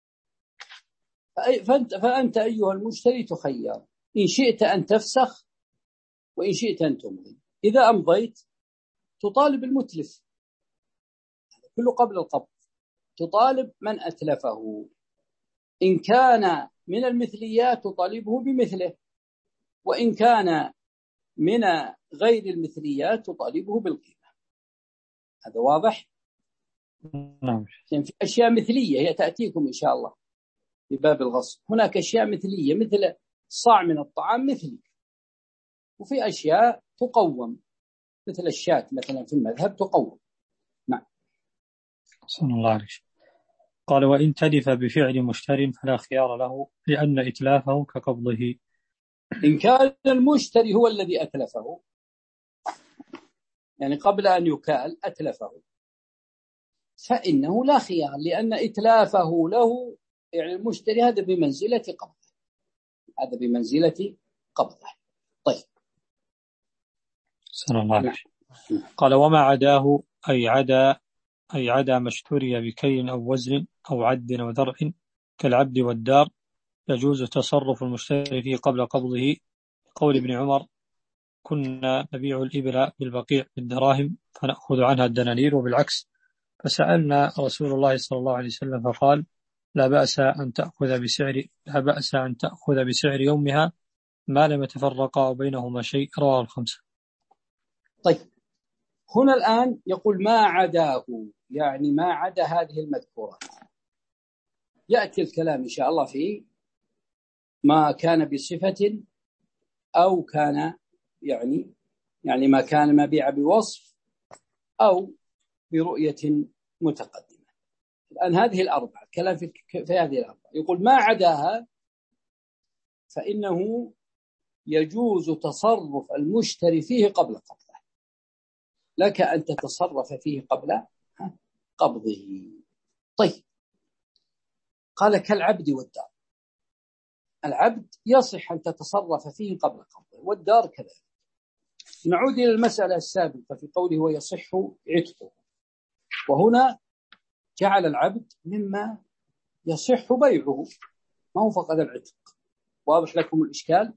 Speaker 2: فأنت, فأنت أيها المشتري تخير إن شئت أن تفسخ وإن شئت أن تمضي. إذا أمضيت تطالب المتلف كله قبل القبض، تطالب من أتلفه. إن كان من المثليات تطالبه بمثله، وإن كان من غير المثليات تطالبه بالقيمة. هذا واضح؟
Speaker 1: نعم.
Speaker 2: يعني في أشياء مثلية هي تأتيكم إن شاء الله في باب الغصب. هناك أشياء مثلية مثل صاع من الطعام مثلي، وفي أشياء تقوم مثل الشاة مثلا في المذهب تقوم. نعم.
Speaker 1: صلى الله عليه وسلم. قال وإن تلف بفعل مشتر فلا خيار له لأن إتلافه كقبضه.
Speaker 2: إن كان المشتري هو الذي أتلفه، يعني قبل أن يكال أتلفه، فإنه لا خيار، لأن إتلافه له يعني المشتري هذا بمنزلة قبضه، هذا بمنزلة قبضه. طيب.
Speaker 1: صلى الله عليه وسلم. قال وما عداه أي عدا أي عدا ما اشتري بكيل أو وزن أو عد أو درع كالعبد والدار يجوز تصرف المشتري فيه قبل قبضه. قول ابن عمر كنا نبيع الإبل بالبقيع بالدراهم فنأخذ عنها الدنانير وبالعكس، فسألنا رسول الله صلى الله عليه وسلم فقال لا بأس أن تأخذ بسعر لا بأس أن تأخذ بسعر يومها ما لم يتفرقا بينهما شيء. رواه الخمسة.
Speaker 2: طيب، هنا الآن يقول ما عداه، يعني ما عدا هذه المذكورات. يأتي الكلام إن شاء الله في ما كان بصفة أو كان يعني يعني ما كان مبيع بوصف أو برؤية متقدمة. الآن هذه الأربعة الكلام في, في هذه الأربعة. يقول ما عداها فإنه يجوز تصرف المشتري فيه قبل قبضه، لك أن تتصرف فيه قبل قبضه. طيب، قال كالعبد والدار. العبد يصح أن تتصرف فيه قبل قبضه، والدار كذلك. نعود إلى المسألة السابقة في قوله ويصح عتقه، وهنا جعل العبد مما يصح بيعه، ما هو فقط العتق. واضح لكم الإشكال؟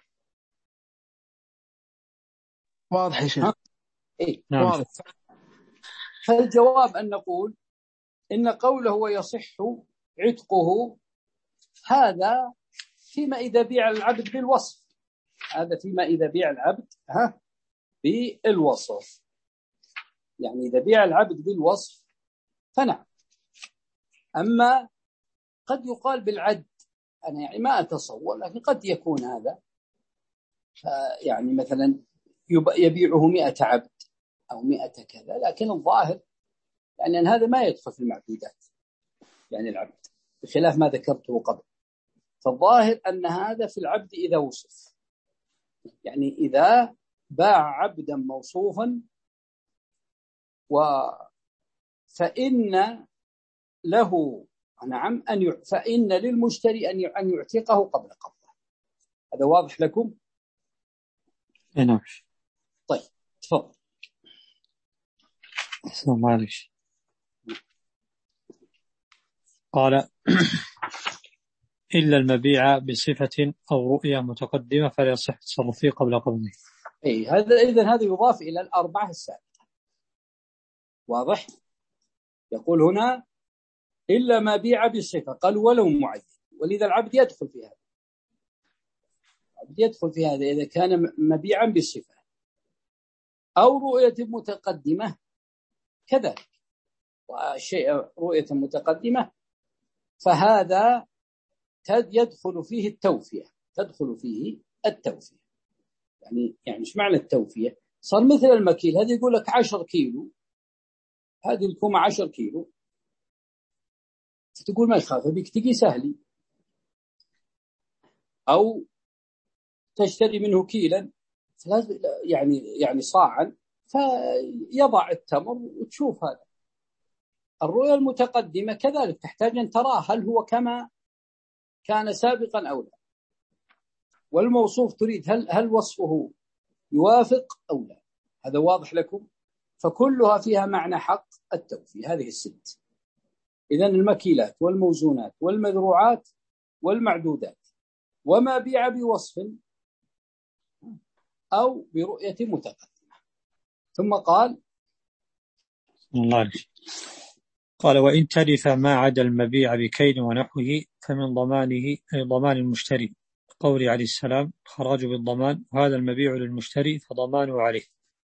Speaker 3: واضح يا شيخ.
Speaker 2: إيه؟
Speaker 1: نعم.
Speaker 3: واضح.
Speaker 2: فالجواب أن نقول إن قوله ويصح عتقه هذا فيما إذا بيع العبد بالوصف، هذا فيما إذا بيع العبد ها بالوصف، يعني إذا بيع العبد بالوصف فنعم. أما قد يقال بالعد، أنا يعني ما أتصور، لكن قد يكون هذا يعني مثلا يبيعه مئة عبد أو مئة كذا، لكن الظاهر يعني أن هذا ما يدخل في المعدودات، يعني العبد بخلاف ما ذكرته قبل. فالظاهر أن هذا في العبد إذا وصف، يعني إذا باع عبدا موصوفا و فإن له نعم أن ي... فإن للمشتري أن ي... أن يعتقه قبل قبضه. هذا واضح لكم؟
Speaker 1: نعم.
Speaker 2: طيب تفضل.
Speaker 1: أحسن الله عليك. قال إلا المبيع بصفة أو رؤية متقدمة فلا يصح التصرف فيه قبل قبضه.
Speaker 2: أي هذا إذن هذا يضاف إلى الأربعة السابقة. واضح؟ يقول هنا إلا ما بيع بصفة، قال ولو معين، ولذا العبد يدخل في هذا، العبد يدخل في هذا إذا كان مبيعا بصفة أو رؤية متقدمة كذلك. والشيء رؤية متقدمة فهذا يدخل فيه التوفية، تدخل فيه التوفية. يعني يعني ايش معنى التوفية؟ صار مثل المكيل، هذا يقول لك عشر كيلو، هذه الكومة عشر كيلو، تقول ما يخاف بك تجي سهلي، أو تشتري منه كيلا يعني يعني صاعا فيضع التمر وتشوف. هذا الرؤية المتقدمة كذلك تحتاج أن تراه هل هو كما كان سابقا أو لا، والموصوف تريد هل هل وصفه يوافق أو لا. هذا واضح لكم؟ فكلها فيها معنى حق التوفية، هذه الست. إذن المكيلات والموزونات والمذروعات والمعدودات وما بيع بوصف أو برؤية متقدمة. ثم قال
Speaker 1: الله قال وإن تلف ما عدا المبيع بكيل ونحوه فمن ضمانه أي ضمان المشتري، قول عليه السلام خراج بالضمان، وهذا المبيع للمشتري فضمانه عليه.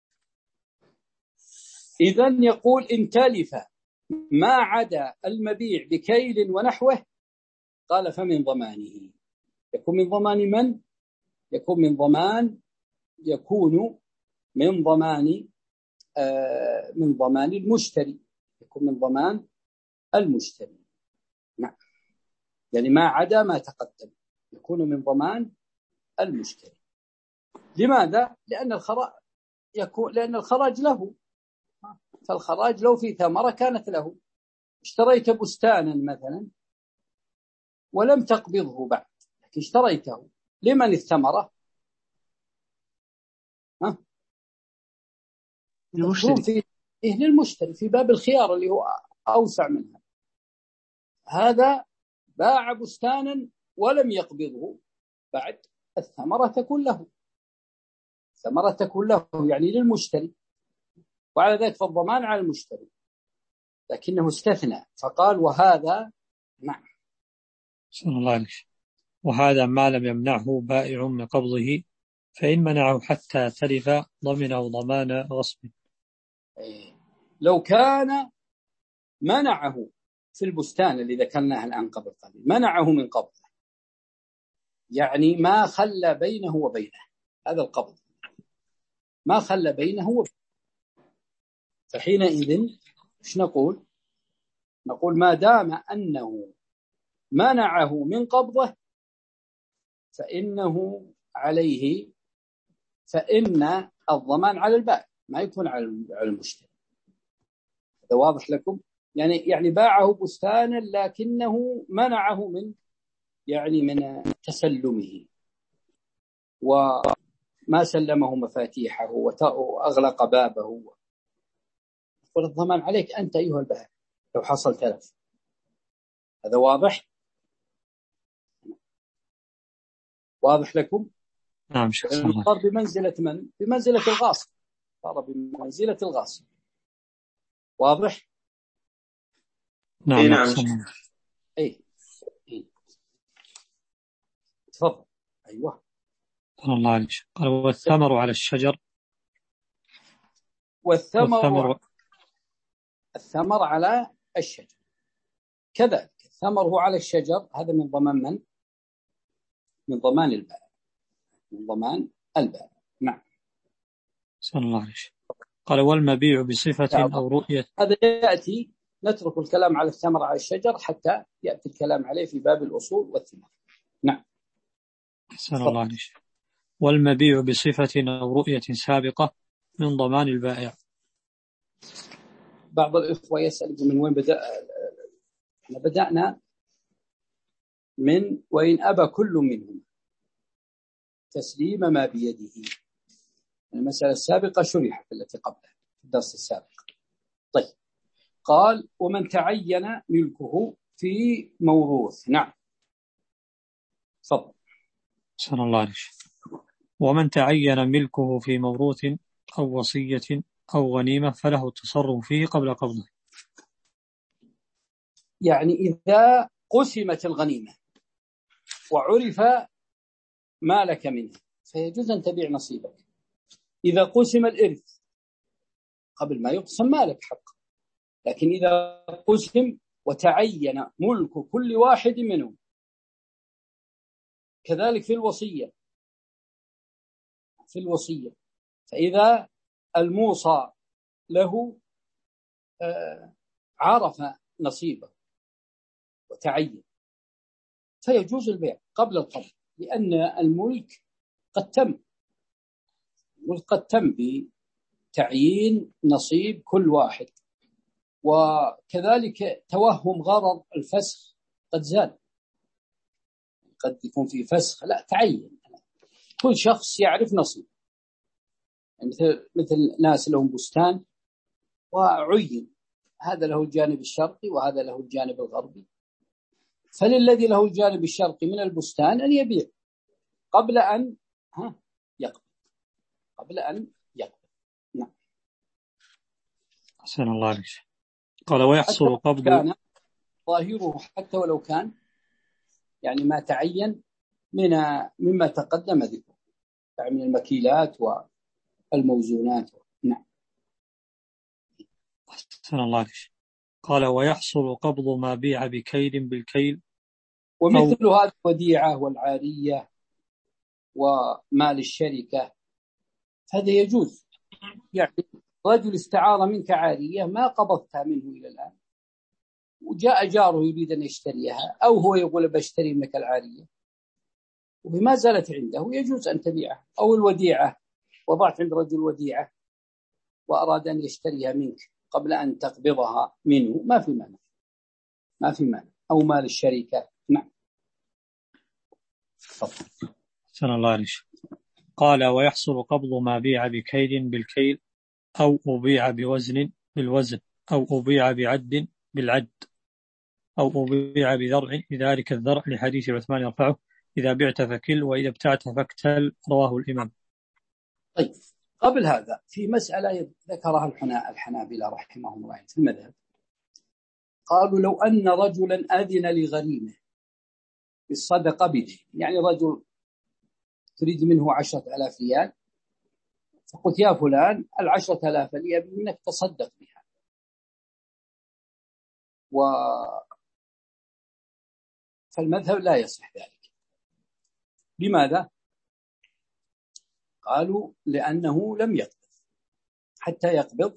Speaker 2: إذن يقول إن تلف ما عدا المبيع بكيل ونحوه، قال فمن ضمانه. يكون من ضمان من؟ يكون من ضمان يكون من ضمان آه من ضمان المشتري، يكون من ضمان المشتري. نعم، يعني ما عدا ما تقدم يكون من ضمان المشتري. لماذا؟ لأن الخراج يكون لأن الخراج له، فالخراج لو في ثمرة كانت له. اشتريت بستانا مثلا ولم تقبضه بعد، لكن اشتريته، لمن الثمرة؟ ها؟
Speaker 3: المشتري
Speaker 2: في إيه للمشتري، في باب الخيار اللي هو أوسع منها. هذا باع بستانا ولم يقبضه بعد، الثمرة تكون له، الثمرة تكون له يعني للمشتري، وعلى ذلك فالضمان على المشتري، لكنه استثنى فقال وهذا. نعم.
Speaker 1: صلى الله عليه وسلم. وهذا ما لم يمنعه بائع من قبضه، فإن منعه حتى تلف ضمنه ضمان غصب.
Speaker 2: لو كان منعه في البستان الذي ذكرناه الآن قبل قليل، منعه من قبضه، يعني ما خلى بينه وبينه، هذا القبض ما خلى بينه وبينه، فحينئذ ايش نقول؟ نقول ما دام أنه منعه من قبضه فإنه عليه، فإن الضمان على البائع ما يكون على المشتري. هذا واضح لكم؟ يعني يعني باعه بستانا لكنه منعه من يعني من تسلمه، وما سلمه مفاتيحه وأغلق بابه، يقول الضمان عليك أنت أيها البائع لو حصل تلف. هذا واضح؟ واضح لكم؟
Speaker 1: نعم شيخ صلى الله.
Speaker 2: صار بمنزلة من؟ بمنزلة الغاصب، صار بمنزلة الغاصب. واضح؟
Speaker 1: نعم نعم.
Speaker 2: اي اي تفضل. ايوه.
Speaker 1: صلى الله عليه وسلم. قال والثمر على الشجر.
Speaker 2: والثمر,
Speaker 1: والثمر
Speaker 2: الثمر على الشجر كذلك، الثمر هو على الشجر، هذا من ضمان من؟ من ضمان البائع، من ضمان البائع. نعم.
Speaker 1: صلى الله عليه وسلم. قال والمبيع بصفة أو رؤية.
Speaker 2: هذا يأتي، نترك الكلام على الثمر على الشجر حتى يأتي الكلام عليه في باب الأصول والثمار. نعم.
Speaker 1: صلى الله عليه وسلم. والمبيع بصفة أو رؤية سابقة من ضمان البائع.
Speaker 2: بعض الإخوة يسأل من وين بدأ. احنا بدأنا من وإن أبى كل منهم تسليم ما بيده. المسألة السابقة شرحت التي قبلها في الدرس السابق. طيب، قال ومن تعين ملكه في موروث. نعم تفضل.
Speaker 1: صلى الله عليه وسلم. ومن تعين ملكه في موروث أو وصية أو غنيمة فله التصرف فيه قبل قبضه.
Speaker 2: يعني إذا قسمت الغنيمة وعرف ما لك منه فيجوز أن تبيع نصيبك. إذا قسم الإرث قبل ما يقسم مالك حق، لكن إذا قسم وتعين ملك كل واحد منهم، كذلك في الوصية، في الوصية فإذا الموصى له عرف نصيبه وتعين فيجوز البيع قبل القبض، لأن الملك قد تم، الملك قد تم بتعيين نصيب كل واحد، وكذلك توهم غرض الفسخ قد زال، قد يكون في فسخ لا تعين، كل شخص يعرف نصيب. مثل مثل ناس لهم بستان وعين هذا له الجانب الشرقي وهذا له الجانب الغربي، فللذي له الجانب الشرقي من البستان أن يبيع قبل أن ها يقبل، قبل أن يقبل. نعم.
Speaker 1: أحسن الله عليك. قال ويحصل قبض
Speaker 2: كان ظاهره حتى ولو كان يعني ما تعين من مما تقدم ذكره، يعني من المكيلات والموزونات. نعم.
Speaker 1: أحسن الله عليك. قال ويحصل قبض ما بيع بكيل بالكيل،
Speaker 2: ومثل هذه الوديعة والعارية ومال الشركة هذا يجوز. يعني رجل استعار منك عارية ما قبضتها منه إلى الآن، وجاء جاره يريد أن يشتريها، أو هو يقول بشتري منك العارية وما زالت عنده، يجوز أن تبيعها. أو الوديعة، وضعت عند رجل وديعة وأراد أن يشتريها منك قبل أن تقبضها منه، ما في مانع، ما في مانع. أو مال الشركة. نعم.
Speaker 1: أحسن الله عليك. قال ويحصل قبض ما بيع بكيل بالكيل، أو أبيع بوزن بالوزن، أو أبيع بعد بالعد، أو أبيع بذرع لذلك الذرع، لحديث عثمان يرفعه إذا بعت فكل وإذا ابتعت فاكتل، رواه الإمام.
Speaker 2: طيب، قبل هذا في مسألة ذكرها الحنابلة رحمهم الله في المذهب. قالوا لو أن رجلا أذن لغريمه بالصدقة بدين، يعني رجل تريد منه عشرة آلاف ريال، فقلت يا فلان العشرة آلاف لي أبي منك تصدق بها، و فالمذهب لا يصح ذلك. لماذا؟ قالوا لأنه لم يقبض حتى يقبض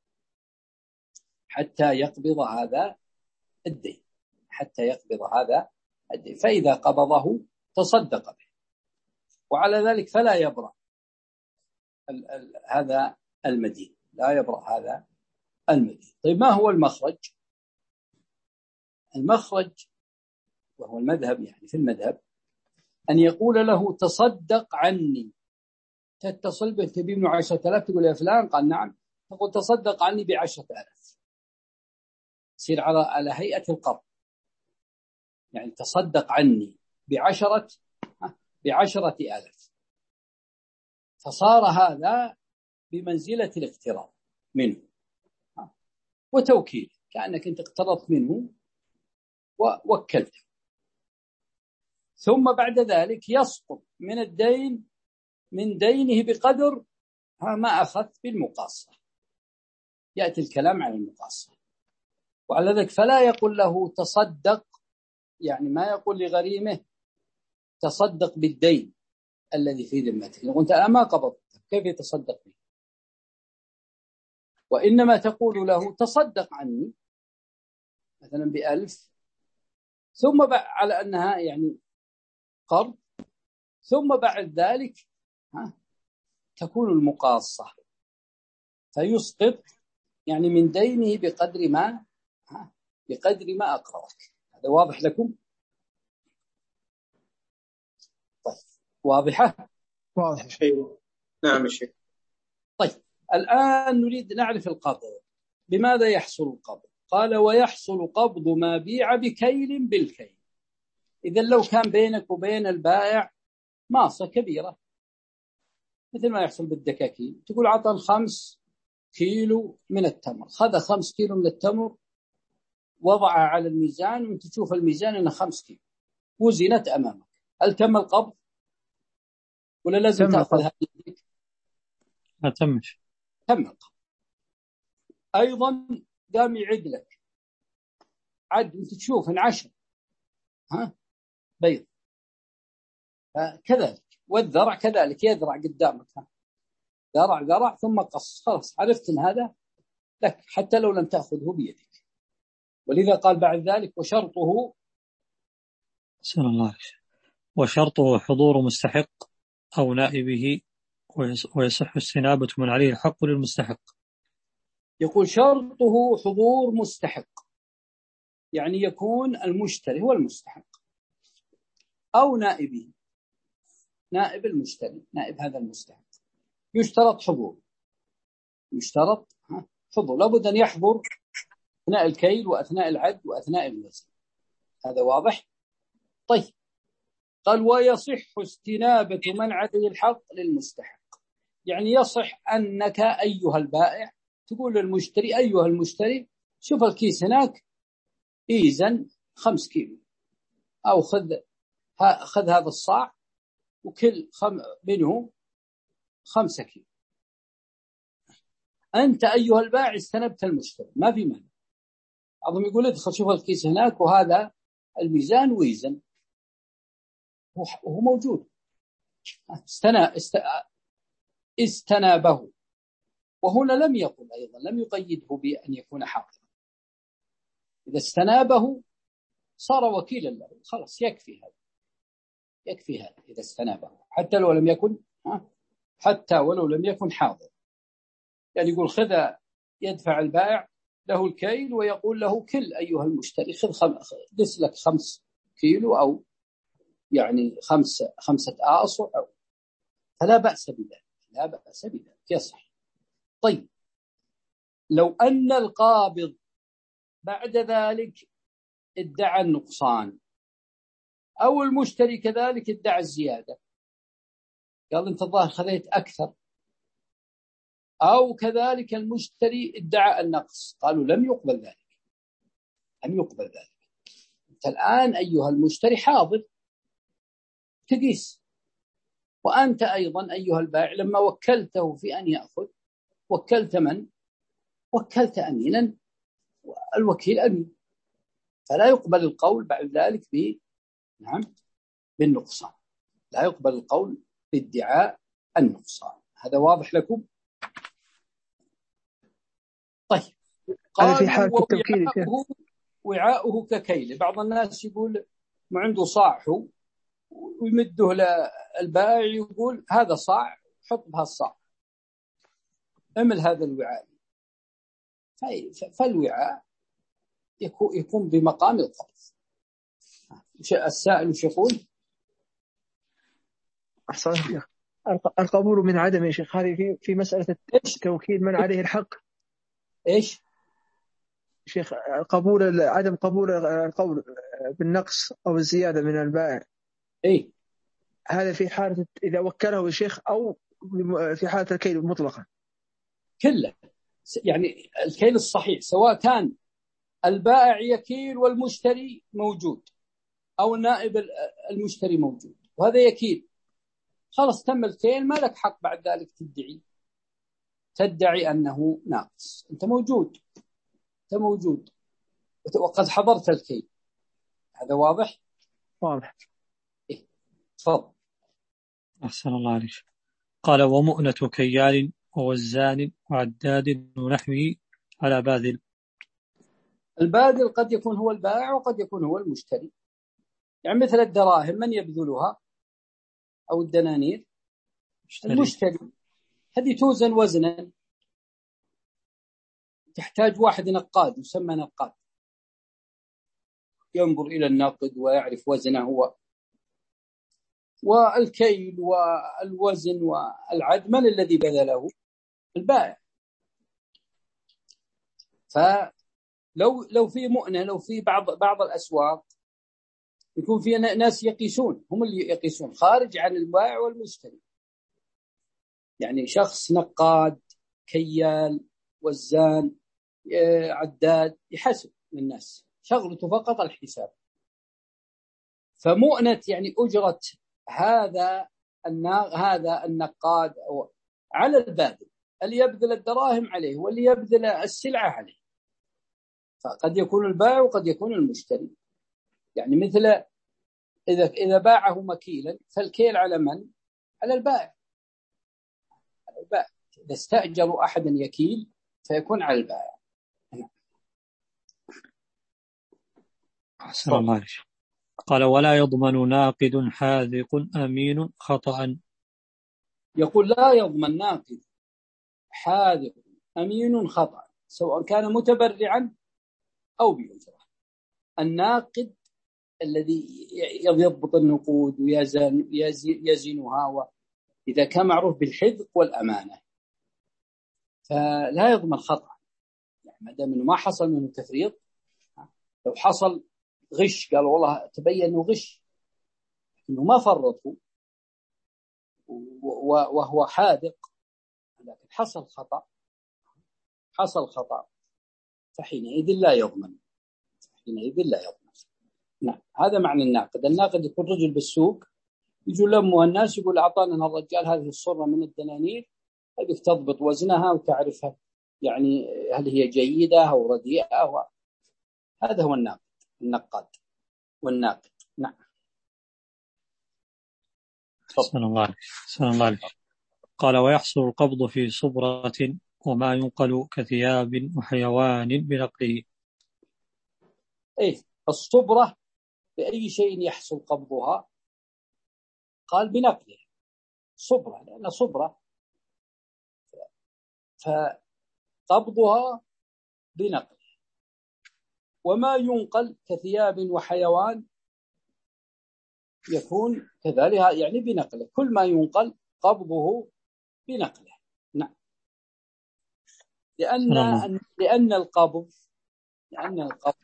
Speaker 2: حتى يقبض هذا الدين، حتى يقبض هذا الدين، فإذا قبضه تصدق به، وعلى ذلك فلا يبرأ ال ال هذا المدين، لا يبرأ هذا المدين. طيب ما هو المخرج؟ المخرج وهو المذهب، يعني في المذهب أن يقول له تصدق عني، تتصل به تبي منه عشرة آلاف، تقول يا فلان، قال نعم، تقول تصدق عني بعشرة آلاف، يصير على على هيئة القرض، يعني تصدق عني بعشرة بعشرة آلاف، فصار هذا بمنزلة الاقتراض منه وتوكيل، كأنك أنت اقترضت منه ووكلته. ثم بعد ذلك يسقط من الدين من دينه بقدر ما أخذ بالمقاصة، يأتي الكلام عن المقاصة. وعلى ذلك فلا يقول له تصدق، يعني ما يقول لغريمه تصدق بالدين الذي في ذمتك، لو أنت أنا ما قبضت كيف يتصدق به؟ وإنما تقول له تصدق عني مثلا بألف، ثم على أنها يعني قرض، ثم بعد ذلك ها تكون المقاصة فيسقط يعني من دينه بقدر ما ها بقدر ما أقرضك. هذا واضح لكم؟ طيب، واضحة؟
Speaker 3: واضح شيء. نعم شيء.
Speaker 2: طيب، الآن نريد نعرف القبض. بماذا يحصل القبض؟ قال ويحصل قبض ما بيع بكيل بالكيل. إذا لو كان بينك وبين البائع ماصة كبيرة، مثل ما يحصل بالدكاكين، تقول عطى خمس كيلو من التمر، خذ خمس كيلو من التمر وضعها على الميزان، وانت تشوف الميزان انه خمس كيلو وزنت امامك، هل تم القبض ولا لازم تأخذ هذه؟
Speaker 1: ما تمش.
Speaker 2: تم القبض. ايضا قام يعد لك عد، انت تشوف ان عشر ها بيض، كذلك. والذرع كذلك، يذرع قدامك، ذرع ذرع ثم قص، خلاص عرفت ان هذا لك حتى لو لم تأخذه بيدك. ولذا قال بعد ذلك وشرطه
Speaker 1: سلام الله وشرطه حضور مستحق أو نائبه، ويصح استنابة من عليه الحق للمستحق.
Speaker 2: يقول شرطه حضور مستحق، يعني يكون المشتري هو المستحق، أو نائبه، نائب المشتري، نائب هذا المستحق. يشترط حضور، يشترط حضور، لابد أن يحضر أثناء الكيل وأثناء العد وأثناء الوزن. هذا واضح؟ طيب، قال ويصح استنابة من عليه الحق للمستحق، يعني يصح أنك أيها البائع تقول للمشتري أيها المشتري شوف الكيس هناك إيزن خمس كيلو، أو خذ خذ هذا الصاع وكل خم منه خمسة كيلو. أنت أيها البائع استنبت المشتري، ما في مانع. أظن يقول ادخل شوف الكيس هناك وهذا الميزان ويزن، وهو موجود. استنا است... استنابه. وهنا لم يقل أيضا، لم يقيده بأن يكون حاضرا. إذا استنابه صار وكيلا له، خلاص يكفي هذا، يكفي هذا إذا استنابه، حتى لو لم يكن حتى ولو لم يكن حاضر. يعني يقول خذ، يدفع البائع له الكيل ويقول له كل أيها المشتري، خذ خم... دس لك خمس كيلو أو يعني خمسة خمسة آصع أو، فلا بأس بذلك، لا بأس بذلك، يصح. طيب لو أن القابض بعد ذلك ادعى النقصان، أو المشتري كذلك ادعى الزيادة، قال أنت الظاهر خذيت أكثر، أو كذلك المشتري ادعى النقص، قالوا لم يقبل ذلك، لم يقبل ذلك. أنت الآن أيها المشتري حاضر تقيس، وأنت أيضا أيها البائع لما وكلته في أن يأخذ، وكلت من؟ وكلت أمينا، الوكيل أمين، فلا يقبل القول بعد ذلك ب نعم بالنقصان، لا يقبل القول بادعاء النقصان. هذا واضح لكم؟ طيب
Speaker 3: هذا في حالة
Speaker 2: قالوا
Speaker 3: التوكيل.
Speaker 2: ووعاؤه وعاؤه ككيل. بعض الناس يقول ما عنده صاع ويمده للبائع يقول هذا صاع، حط بهالصاع، امل هذا الوعاء، فالوعاء يكون بمقام القبض. السائل وش يقول؟
Speaker 3: أحسن شيخ، القبول من عدم يا شيخ، هذه في في مسألة التوكيل من عليه الحق.
Speaker 2: إيش
Speaker 3: شيخ قبول عدم قبول القول بالنقص أو الزيادة من البائع،
Speaker 2: إيه
Speaker 3: هذا في حالة إذا وكله الشيخ، أو في حالة الكيل مطلقا
Speaker 2: كله. يعني الكيل الصحيح سواء كان البائع يكيل والمشتري موجود، أو نائب المشتري موجود وهذا يكيل، خلاص تم الكيل، ما لك حق بعد ذلك تدعي تدعي أنه ناقص. أنت موجود، أنت موجود وقد حضرت الكيل. هذا واضح؟
Speaker 3: واضح.
Speaker 2: إيه تفضل.
Speaker 1: أحسن الله عليك. قال ومؤنة كيال ووزان وعداد ونحوه على باذل.
Speaker 2: الباذل قد يكون هو البائع وقد يكون هو المشتري. يعني مثل الدراهم من يبذلها؟ أو الدنانير؟ مشتري. المشتري. هذه توزن وزنا، تحتاج واحد نقاد يسمى نقاد ينظر إلى النقد ويعرف وزنه هو، والكيل والوزن والعد من الذي بذله؟ البائع. فلو لو في مؤنة، لو في بعض بعض الأسواق يكون في ناس يقيسون، هم اللي يقيسون خارج عن البائع والمشتري، يعني شخص نقاد كيال وزان عداد يحسب للناس، شغلته فقط الحساب. فمؤنة يعني أجرة هذا هذا النقاد أو على الباذل، اللي يبذل الدراهم عليه واللي يبذل السلعة عليه، فقد يكون البائع وقد يكون المشتري. يعني مثل إذا إذا باعه مكيلا فالكيل على من؟ على البائع. على البائع. إذا استأجروا أحدا يكيل فيكون على البائع.
Speaker 1: أحسن الله عليك. قال ولا يضمن ناقد حاذق أمين خطأ.
Speaker 2: يقول لا يضمن ناقد حاذق أمين خطأ، سواء كان متبرعا أو بأجرة. الناقد الذي يضبط النقود ويزن يزنها، إذا كان معروف بالحذق والأمانة فلا يضمن خطأ، يعني ما دام إنه ما حصل منه تفريط. لو حصل غش قال والله تبين إنه غش، إنه ما فرطوا وهو حاذق، لكن حصل خطأ، حصل خطأ فحينئذ لا يضمن حينئذ لا يضمن نعم. هذا معنى الناقد. الناقد يكون رجل بالسوق يجوا لموا الناس يقول أعطانا الرجال هذه الصرة من الدنانير، هذه تضبط وزنها وتعرفها يعني هل هي جيدة أو رديئة و... هذا هو الناقد النقاد والناقد. نعم.
Speaker 1: حسن الله عليك. حسن الله عليك. قال ويحصل القبض في صبرة وما ينقل كثياب وحيوان بنقله.
Speaker 2: إيه الصبرة بأي شيء يحصل قبضها؟ قال بنقله صبرة، لأن صبرة فقبضها بنقله. وما ينقل كثياب وحيوان يكون كذلك يعني بنقله، كل ما ينقل قبضه بنقله. نعم. لأن لأن القبض لأن القبض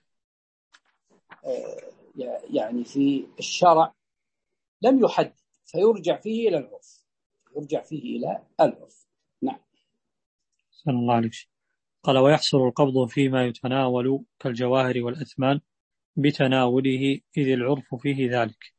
Speaker 2: يعني في الشرع لم يحدد، فيرجع فيه إلى العرف يرجع فيه إلى العرف. نعم.
Speaker 1: صلى الله عليه وسلم. قال ويحصل القبض فيما يتناول كالجواهر والأثمان بتناوله إذ العرف فيه ذلك.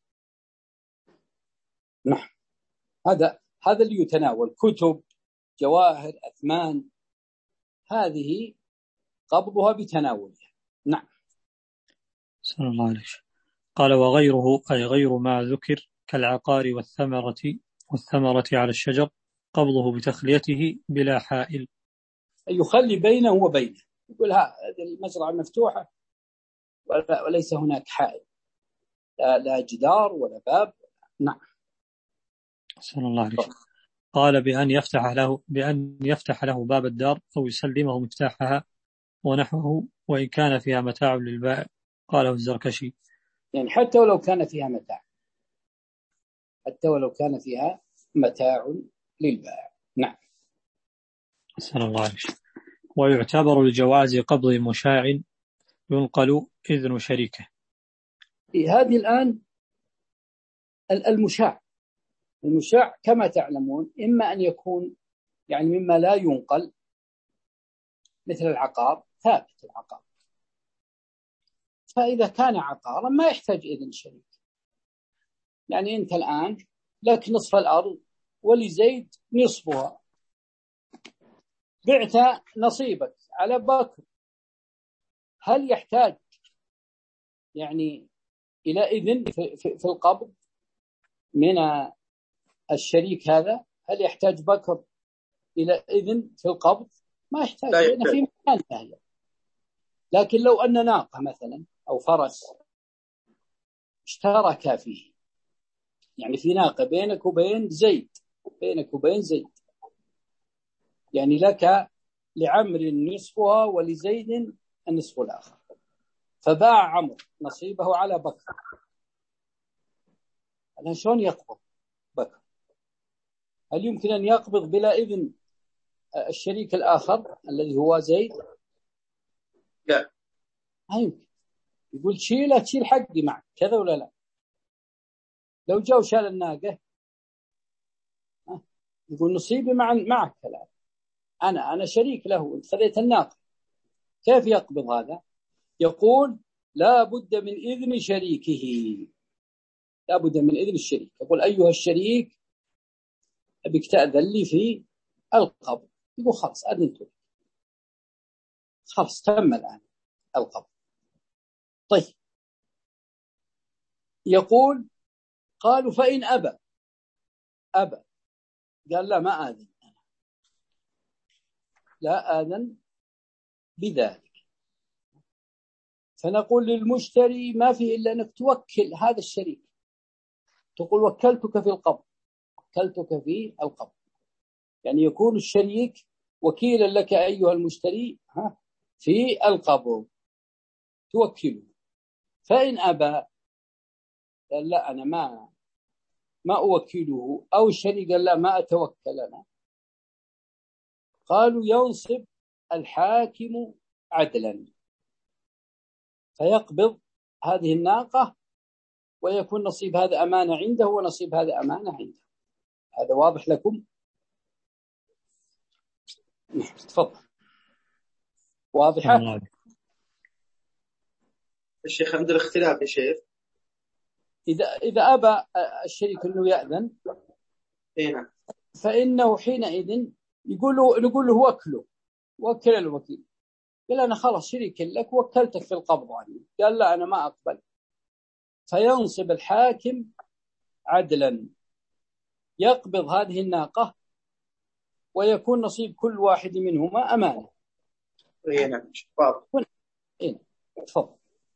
Speaker 2: نعم. هذا هذا اللي يتناول كتب جواهر أثمان، هذه قبضها بتناولها. نعم.
Speaker 1: صلى الله عليه وسلم. قال وغيره أي غير ما ذكر كالعقار والثمرة والثمرة على الشجر قبضه بتخليته بلا حائل،
Speaker 2: يخلي بينه وبينه، يقول هذه المزرعة مفتوحة وليس هناك حائل، لا, لا جدار ولا باب. نعم.
Speaker 1: صلى الله عليه وسلم. قال بأن يفتح له بأن يفتح له باب الدار أو يسلمه مفتاحها ونحوه وإن كان فيها متاع للبائع. قاله الزركشي.
Speaker 2: يعني حتى ولو كان فيها متاع حتى ولو كان فيها متاع للبائع. نعم.
Speaker 1: صلى الله عليه وسلم. ويعتبر لجواز قبض مشاع ينقل إذن شريكه.
Speaker 2: هذه الآن المشاع المشاع كما تعلمون إما أن يكون يعني مما لا ينقل مثل العقار، ثابت العقار، فإذا كان عقارا ما يحتاج إذن شريك. يعني أنت الآن لك نصف الأرض ولزيد نصفها، بعت نصيبك على بكر، هل يحتاج يعني إلى إذن في, في, في القبض من الشريك هذا؟ هل يحتاج بكر إلى إذن في القبض؟ ما يحتاج، لأن في مكان ثاني. لكن لو أن ناقة مثلا أو فرس اشترك فيه، يعني في ناقة بينك وبين زيد بينك وبين زيد يعني لك لعمر نصفها ولزيد النصف الآخر، فباع عمرو نصيبه على بكر، الآن شلون يقبض بكر؟ هل يمكن أن يقبض بلا إذن الشريك الآخر الذي هو زيد؟
Speaker 4: لا.
Speaker 2: ما يمكن. يقول شيله تشيل حقي معك كذا ولا لا؟ لو جاء شال الناقة يقول نصيبي مع معك كلام، أنا أنا شريك له، أنت خذيت الناقة، كيف يقبض هذا؟ يقول لا بد من إذن شريكه، لا بد من إذن الشريك. يقول أيها الشريك أبيك تأذن لي في القبض، يقول خلاص أذنت لك، خلاص تم الآن القبض. طيب يقول قالوا فإن أبى أبى قال لا ما آذن أنا، لا آذن بذلك، فنقول للمشتري ما فيه إلا أنك توكل هذا الشريك، تقول وكلتك في القبض وكلتك في القبض، يعني يكون الشريك وكيلا لك أيها المشتري في القبض توكله. فإن أبى قال لا أنا ما ما أوكله، أو الشريك قال لا ما أتوكل أنا، قالوا ينصب الحاكم عدلا فيقبض هذه الناقة ويكون نصيب هذا أمانة عنده ونصيب هذا أمانة عنده. هذا واضح لكم؟ تفضل. واضحة؟
Speaker 4: الشيخ عند الاختلاف يا شيخ.
Speaker 2: إذا إذا أبى الشريك أنه يأذن
Speaker 4: هنا
Speaker 2: فإنه حينئذ يقول له نقول له وكله، وكل الوكيل. قال أنا خلاص شريك لك وكلتك في القبض عني. قال لا أنا ما أقبل. فينصب الحاكم عدلا يقبض هذه الناقة ويكون نصيب كل واحد منهما أمانة.
Speaker 4: هنا واضح.
Speaker 2: هنا تفضل.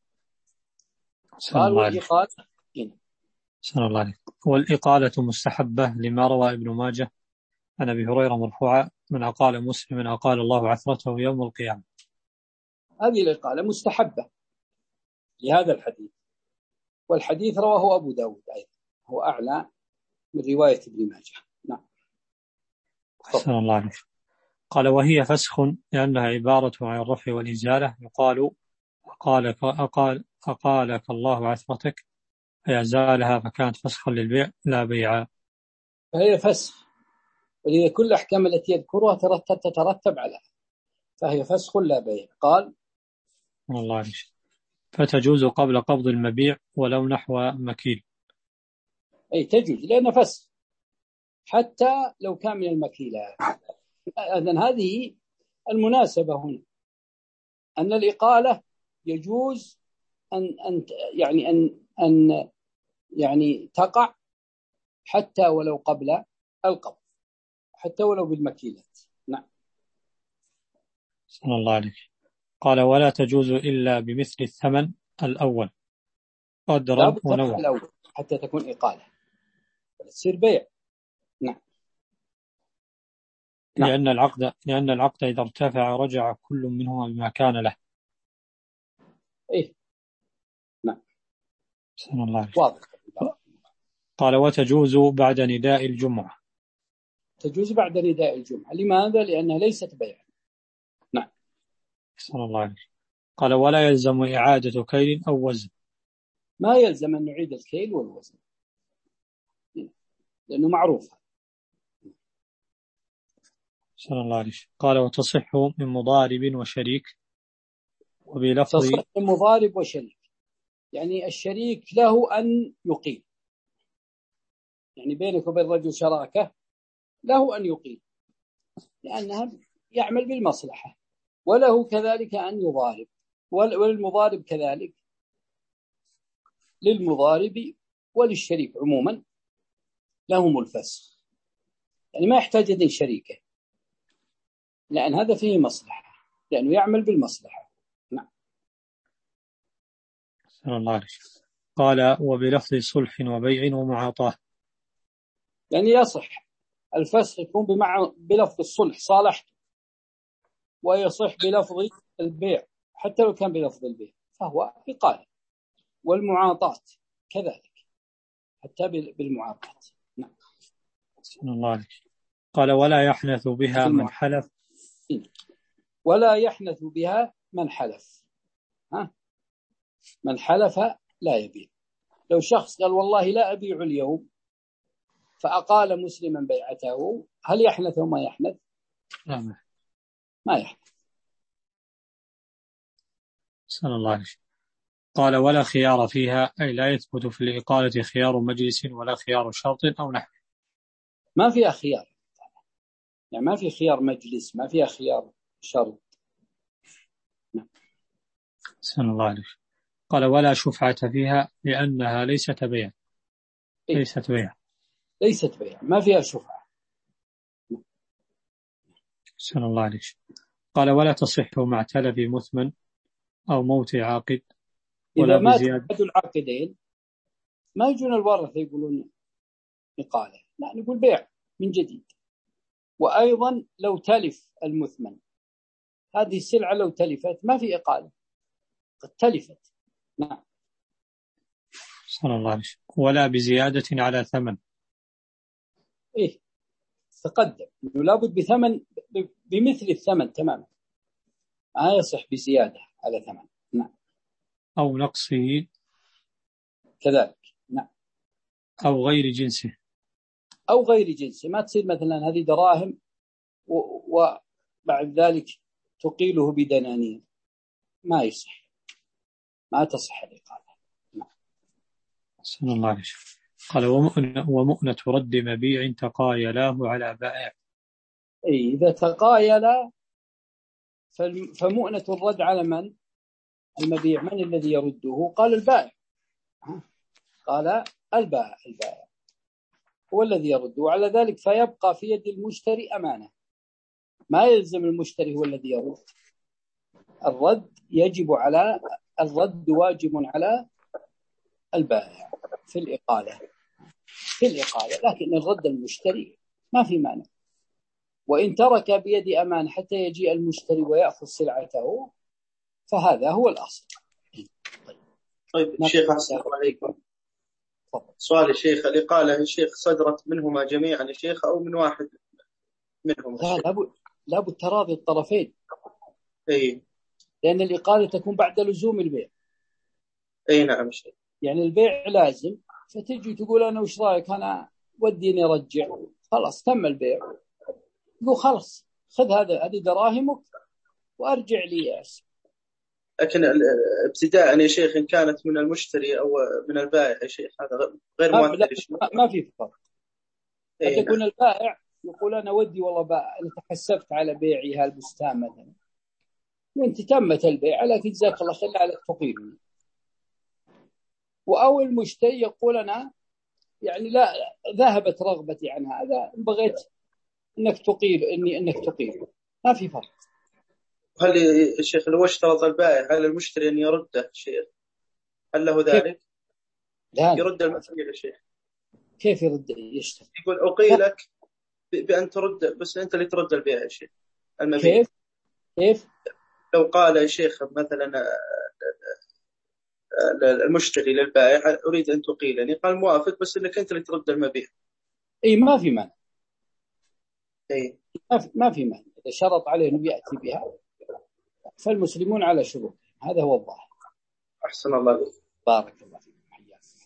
Speaker 1: قال
Speaker 2: والإقالة هنا.
Speaker 1: سلام الله عليك. والإقالة مستحبة لما روى ابن ماجه عن أبي هريرة مرفوعا: من أقال مسلم أقال الله عثرته يوم القيامة.
Speaker 2: هذه الإقالة مستحبة لهذا الحديث، والحديث رواه أبو داود أيضا، هو أعلى من رواية ابن ماجه. نعم.
Speaker 1: سلام الله عليك. قال وهي فسخ لأنها عبارة عن الرفع والإزالة. يقال أقالك, أقال أقالك الله عثرتك فيزالها، فكانت فسخا للبيع لا بيعا.
Speaker 2: فهي فسخ، ولذا كل الأحكام التي يذكرها تترتب عليها، فهي فسخ لا بيع. قال
Speaker 1: الله عليك. فتجوز قبل قبض المبيع ولو نحو مكيل.
Speaker 2: أي تجوز لأن فسخ حتى لو كان من المكيلات. إذن هذه المناسبة هنا، أن الإقالة يجوز أن أن يعني أن أن يعني تقع حتى ولو قبل القبض، حتى ولو بالمكيلات. نعم.
Speaker 1: صلى الله عليك. قال ولا تجوز إلا بمثل الثمن الأول قدرا ونوعا.
Speaker 2: الأول حتى تكون إقالة تصير بيع. نعم.
Speaker 1: لأن العقد لأن العقد إذا ارتفع رجع كل منهما بما كان له.
Speaker 2: إيه. نعم.
Speaker 1: صلى الله عليك.
Speaker 2: واضح.
Speaker 1: قال وتجوز بعد نداء الجمعة.
Speaker 2: تجوز بعد نداء الجمعة. لماذا؟ لأنها ليست بيع. نعم.
Speaker 1: صلى الله عليك. قال ولا يلزم إعادة كيل أو وزن.
Speaker 2: ما يلزم أن نعيد الكيل والوزن لأنه معروف.
Speaker 1: صلى الله عليه. قال وتصح من مضارب وشريك وبلفظ.
Speaker 2: تصح من مضارب وشريك، يعني الشريك له أن يقيم، يعني بينك وبين رجل شراكة له أن يقيم لأنها يعمل بالمصلحة، وله كذلك أن يضارب، وللمضارب كذلك، للمضارب وللشريك عموما لهم الفسخ، يعني ما يحتاج إذن شريكه لأن هذا فيه مصلحة، لأنه يعمل بالمصلحة. نعم.
Speaker 1: صلى الله عليه. قال وبلفظ صلح وبيع ومعاطاة،
Speaker 2: يعني يصح الفسخ يكون بمعنى بلفظ الصلح صالحته، ويصح بلفظ البيع حتى لو كان بلفظ البيع فهو إقالة، والمعاطاة كذلك حتى بالمعاطاة. نعم.
Speaker 1: صلى الله عليه. قال ولا يحنث بها من حلف.
Speaker 2: ولا يحنث بها من حلف. ها؟ من حلف لا يبيع. لو شخص قال والله لا أبيع اليوم فأقال مسلما بيعته، هل يحنث وما يحنث؟
Speaker 1: لا
Speaker 2: ما يحنث.
Speaker 1: صلى الله عليه. قال ولا خيار فيها، أي لا يثبت في الإقالة خيار مجلس ولا خيار شرط أو نحو.
Speaker 2: ما فيها خيار، يعني ما في خيار مجلس، ما فيها خيار شرط. نعم.
Speaker 1: صلى الله عليه. قال ولا شفعة فيها لأنها ليست بيع.
Speaker 2: إيه؟
Speaker 1: ليست بيع
Speaker 2: ليست بيع، ما فيها شفعة.
Speaker 1: صلى الله عليه. قال ولا تصح مع تلف مثمن أو موت عاقد ولا
Speaker 2: إذا مات
Speaker 1: بزيادة.
Speaker 2: أحد العاقدين ما يجون الورثة يقولون إقالة، لا نقول بيع من جديد. وأيضا لو تلف المثمن، هذه السلعة لو تلفت ما في إقالة، قد تلفت. نعم.
Speaker 1: صلى الله عليه. ولا بزيادة على ثمن.
Speaker 2: إيه تقدم إنه لابد بثمن بمثل الثمن تماما، ما يصح بزيادة على ثمن. نعم.
Speaker 1: أو نقصه
Speaker 2: كذلك. نعم.
Speaker 1: أو غير جنسه.
Speaker 2: أو غير جنسه، ما تصير مثلا هذه دراهم وبعد ذلك تقيله بدنانير، ما يصح، ما تصح الإقالة.
Speaker 1: أحسن الله عليك. قال ومؤنة, ومؤنة رد مبيع تقايلاه على بائع.
Speaker 2: أي إذا تقايل فمؤنة الرد على من؟ المبيع. من الذي يرده؟ قال البائع. قال البائع البائع هو الذي يرده، وعلى ذلك فيبقى في يد المشتري أمانة، ما يلزم المشتري هو الذي يرد. الرد يجب على الرد واجب على البائع في الإقالة في الإقالة لكن الرد المشتري ما في مانع، وإن ترك بيد أمان حتى يجيء المشتري ويأخذ سلعته فهذا هو الأصل.
Speaker 4: طيب شيخ أحسن عليكم. سؤال الشيخ، الإقالة يا شيخ صدرت منهما جميعا يا شيخ أو من واحد منهم؟
Speaker 2: لا لابد لابد تراضي الطرفين.
Speaker 4: أي
Speaker 2: لأن الإقالة تكون بعد لزوم البيع.
Speaker 4: أي نعم شيخ.
Speaker 2: يعني البيع لازم، فتجي تقول أنا وش رأيك أنا وديني رجع، خلاص تم البيع، يقول خلاص خذ هذا هذه دراهمك وأرجع لي يا أسف.
Speaker 4: لكن ابتداء يا شيخ إن كانت من المشتري أو من البائع يا شيخ هذا غير مؤثر.
Speaker 2: ما في فرق. قد يكون البائع يقول أنا ودي والله بائع أنا تحسبت على بيعي هالبستان مثلا وانت تمت البيع لكن جزاك الله خير على تقييمي، أو المشتري يقول أنا يعني لا ذهبت رغبتي عن هذا بغيت إنك تقيل إني إنك تقيل، ما في فرق.
Speaker 4: هل الشيخ لو اشترط البائع على المشتري أن يرده شيء هل له ذلك؟
Speaker 2: لا
Speaker 4: يرد المشتري يا شيخ.
Speaker 2: كيف يرد يشتري؟
Speaker 4: يقول أقيلك بأن ترد بس أنت اللي ترد البيع يا شيخ المبيع.
Speaker 2: كيف؟ كيف؟
Speaker 4: لو قال يا شيخ مثلا المشتري للبائع أريد أن تقيلني قال موافق بس إنك أنت اللي ترد المبيع.
Speaker 2: إيه ما في مانع.
Speaker 4: إيه
Speaker 2: ما في ما في مانع إذا شرط عليه إنه يأتي بها فالمسلمون على شروط، هذا هو الظاهر.
Speaker 4: أحسن الله.
Speaker 2: بارك الله.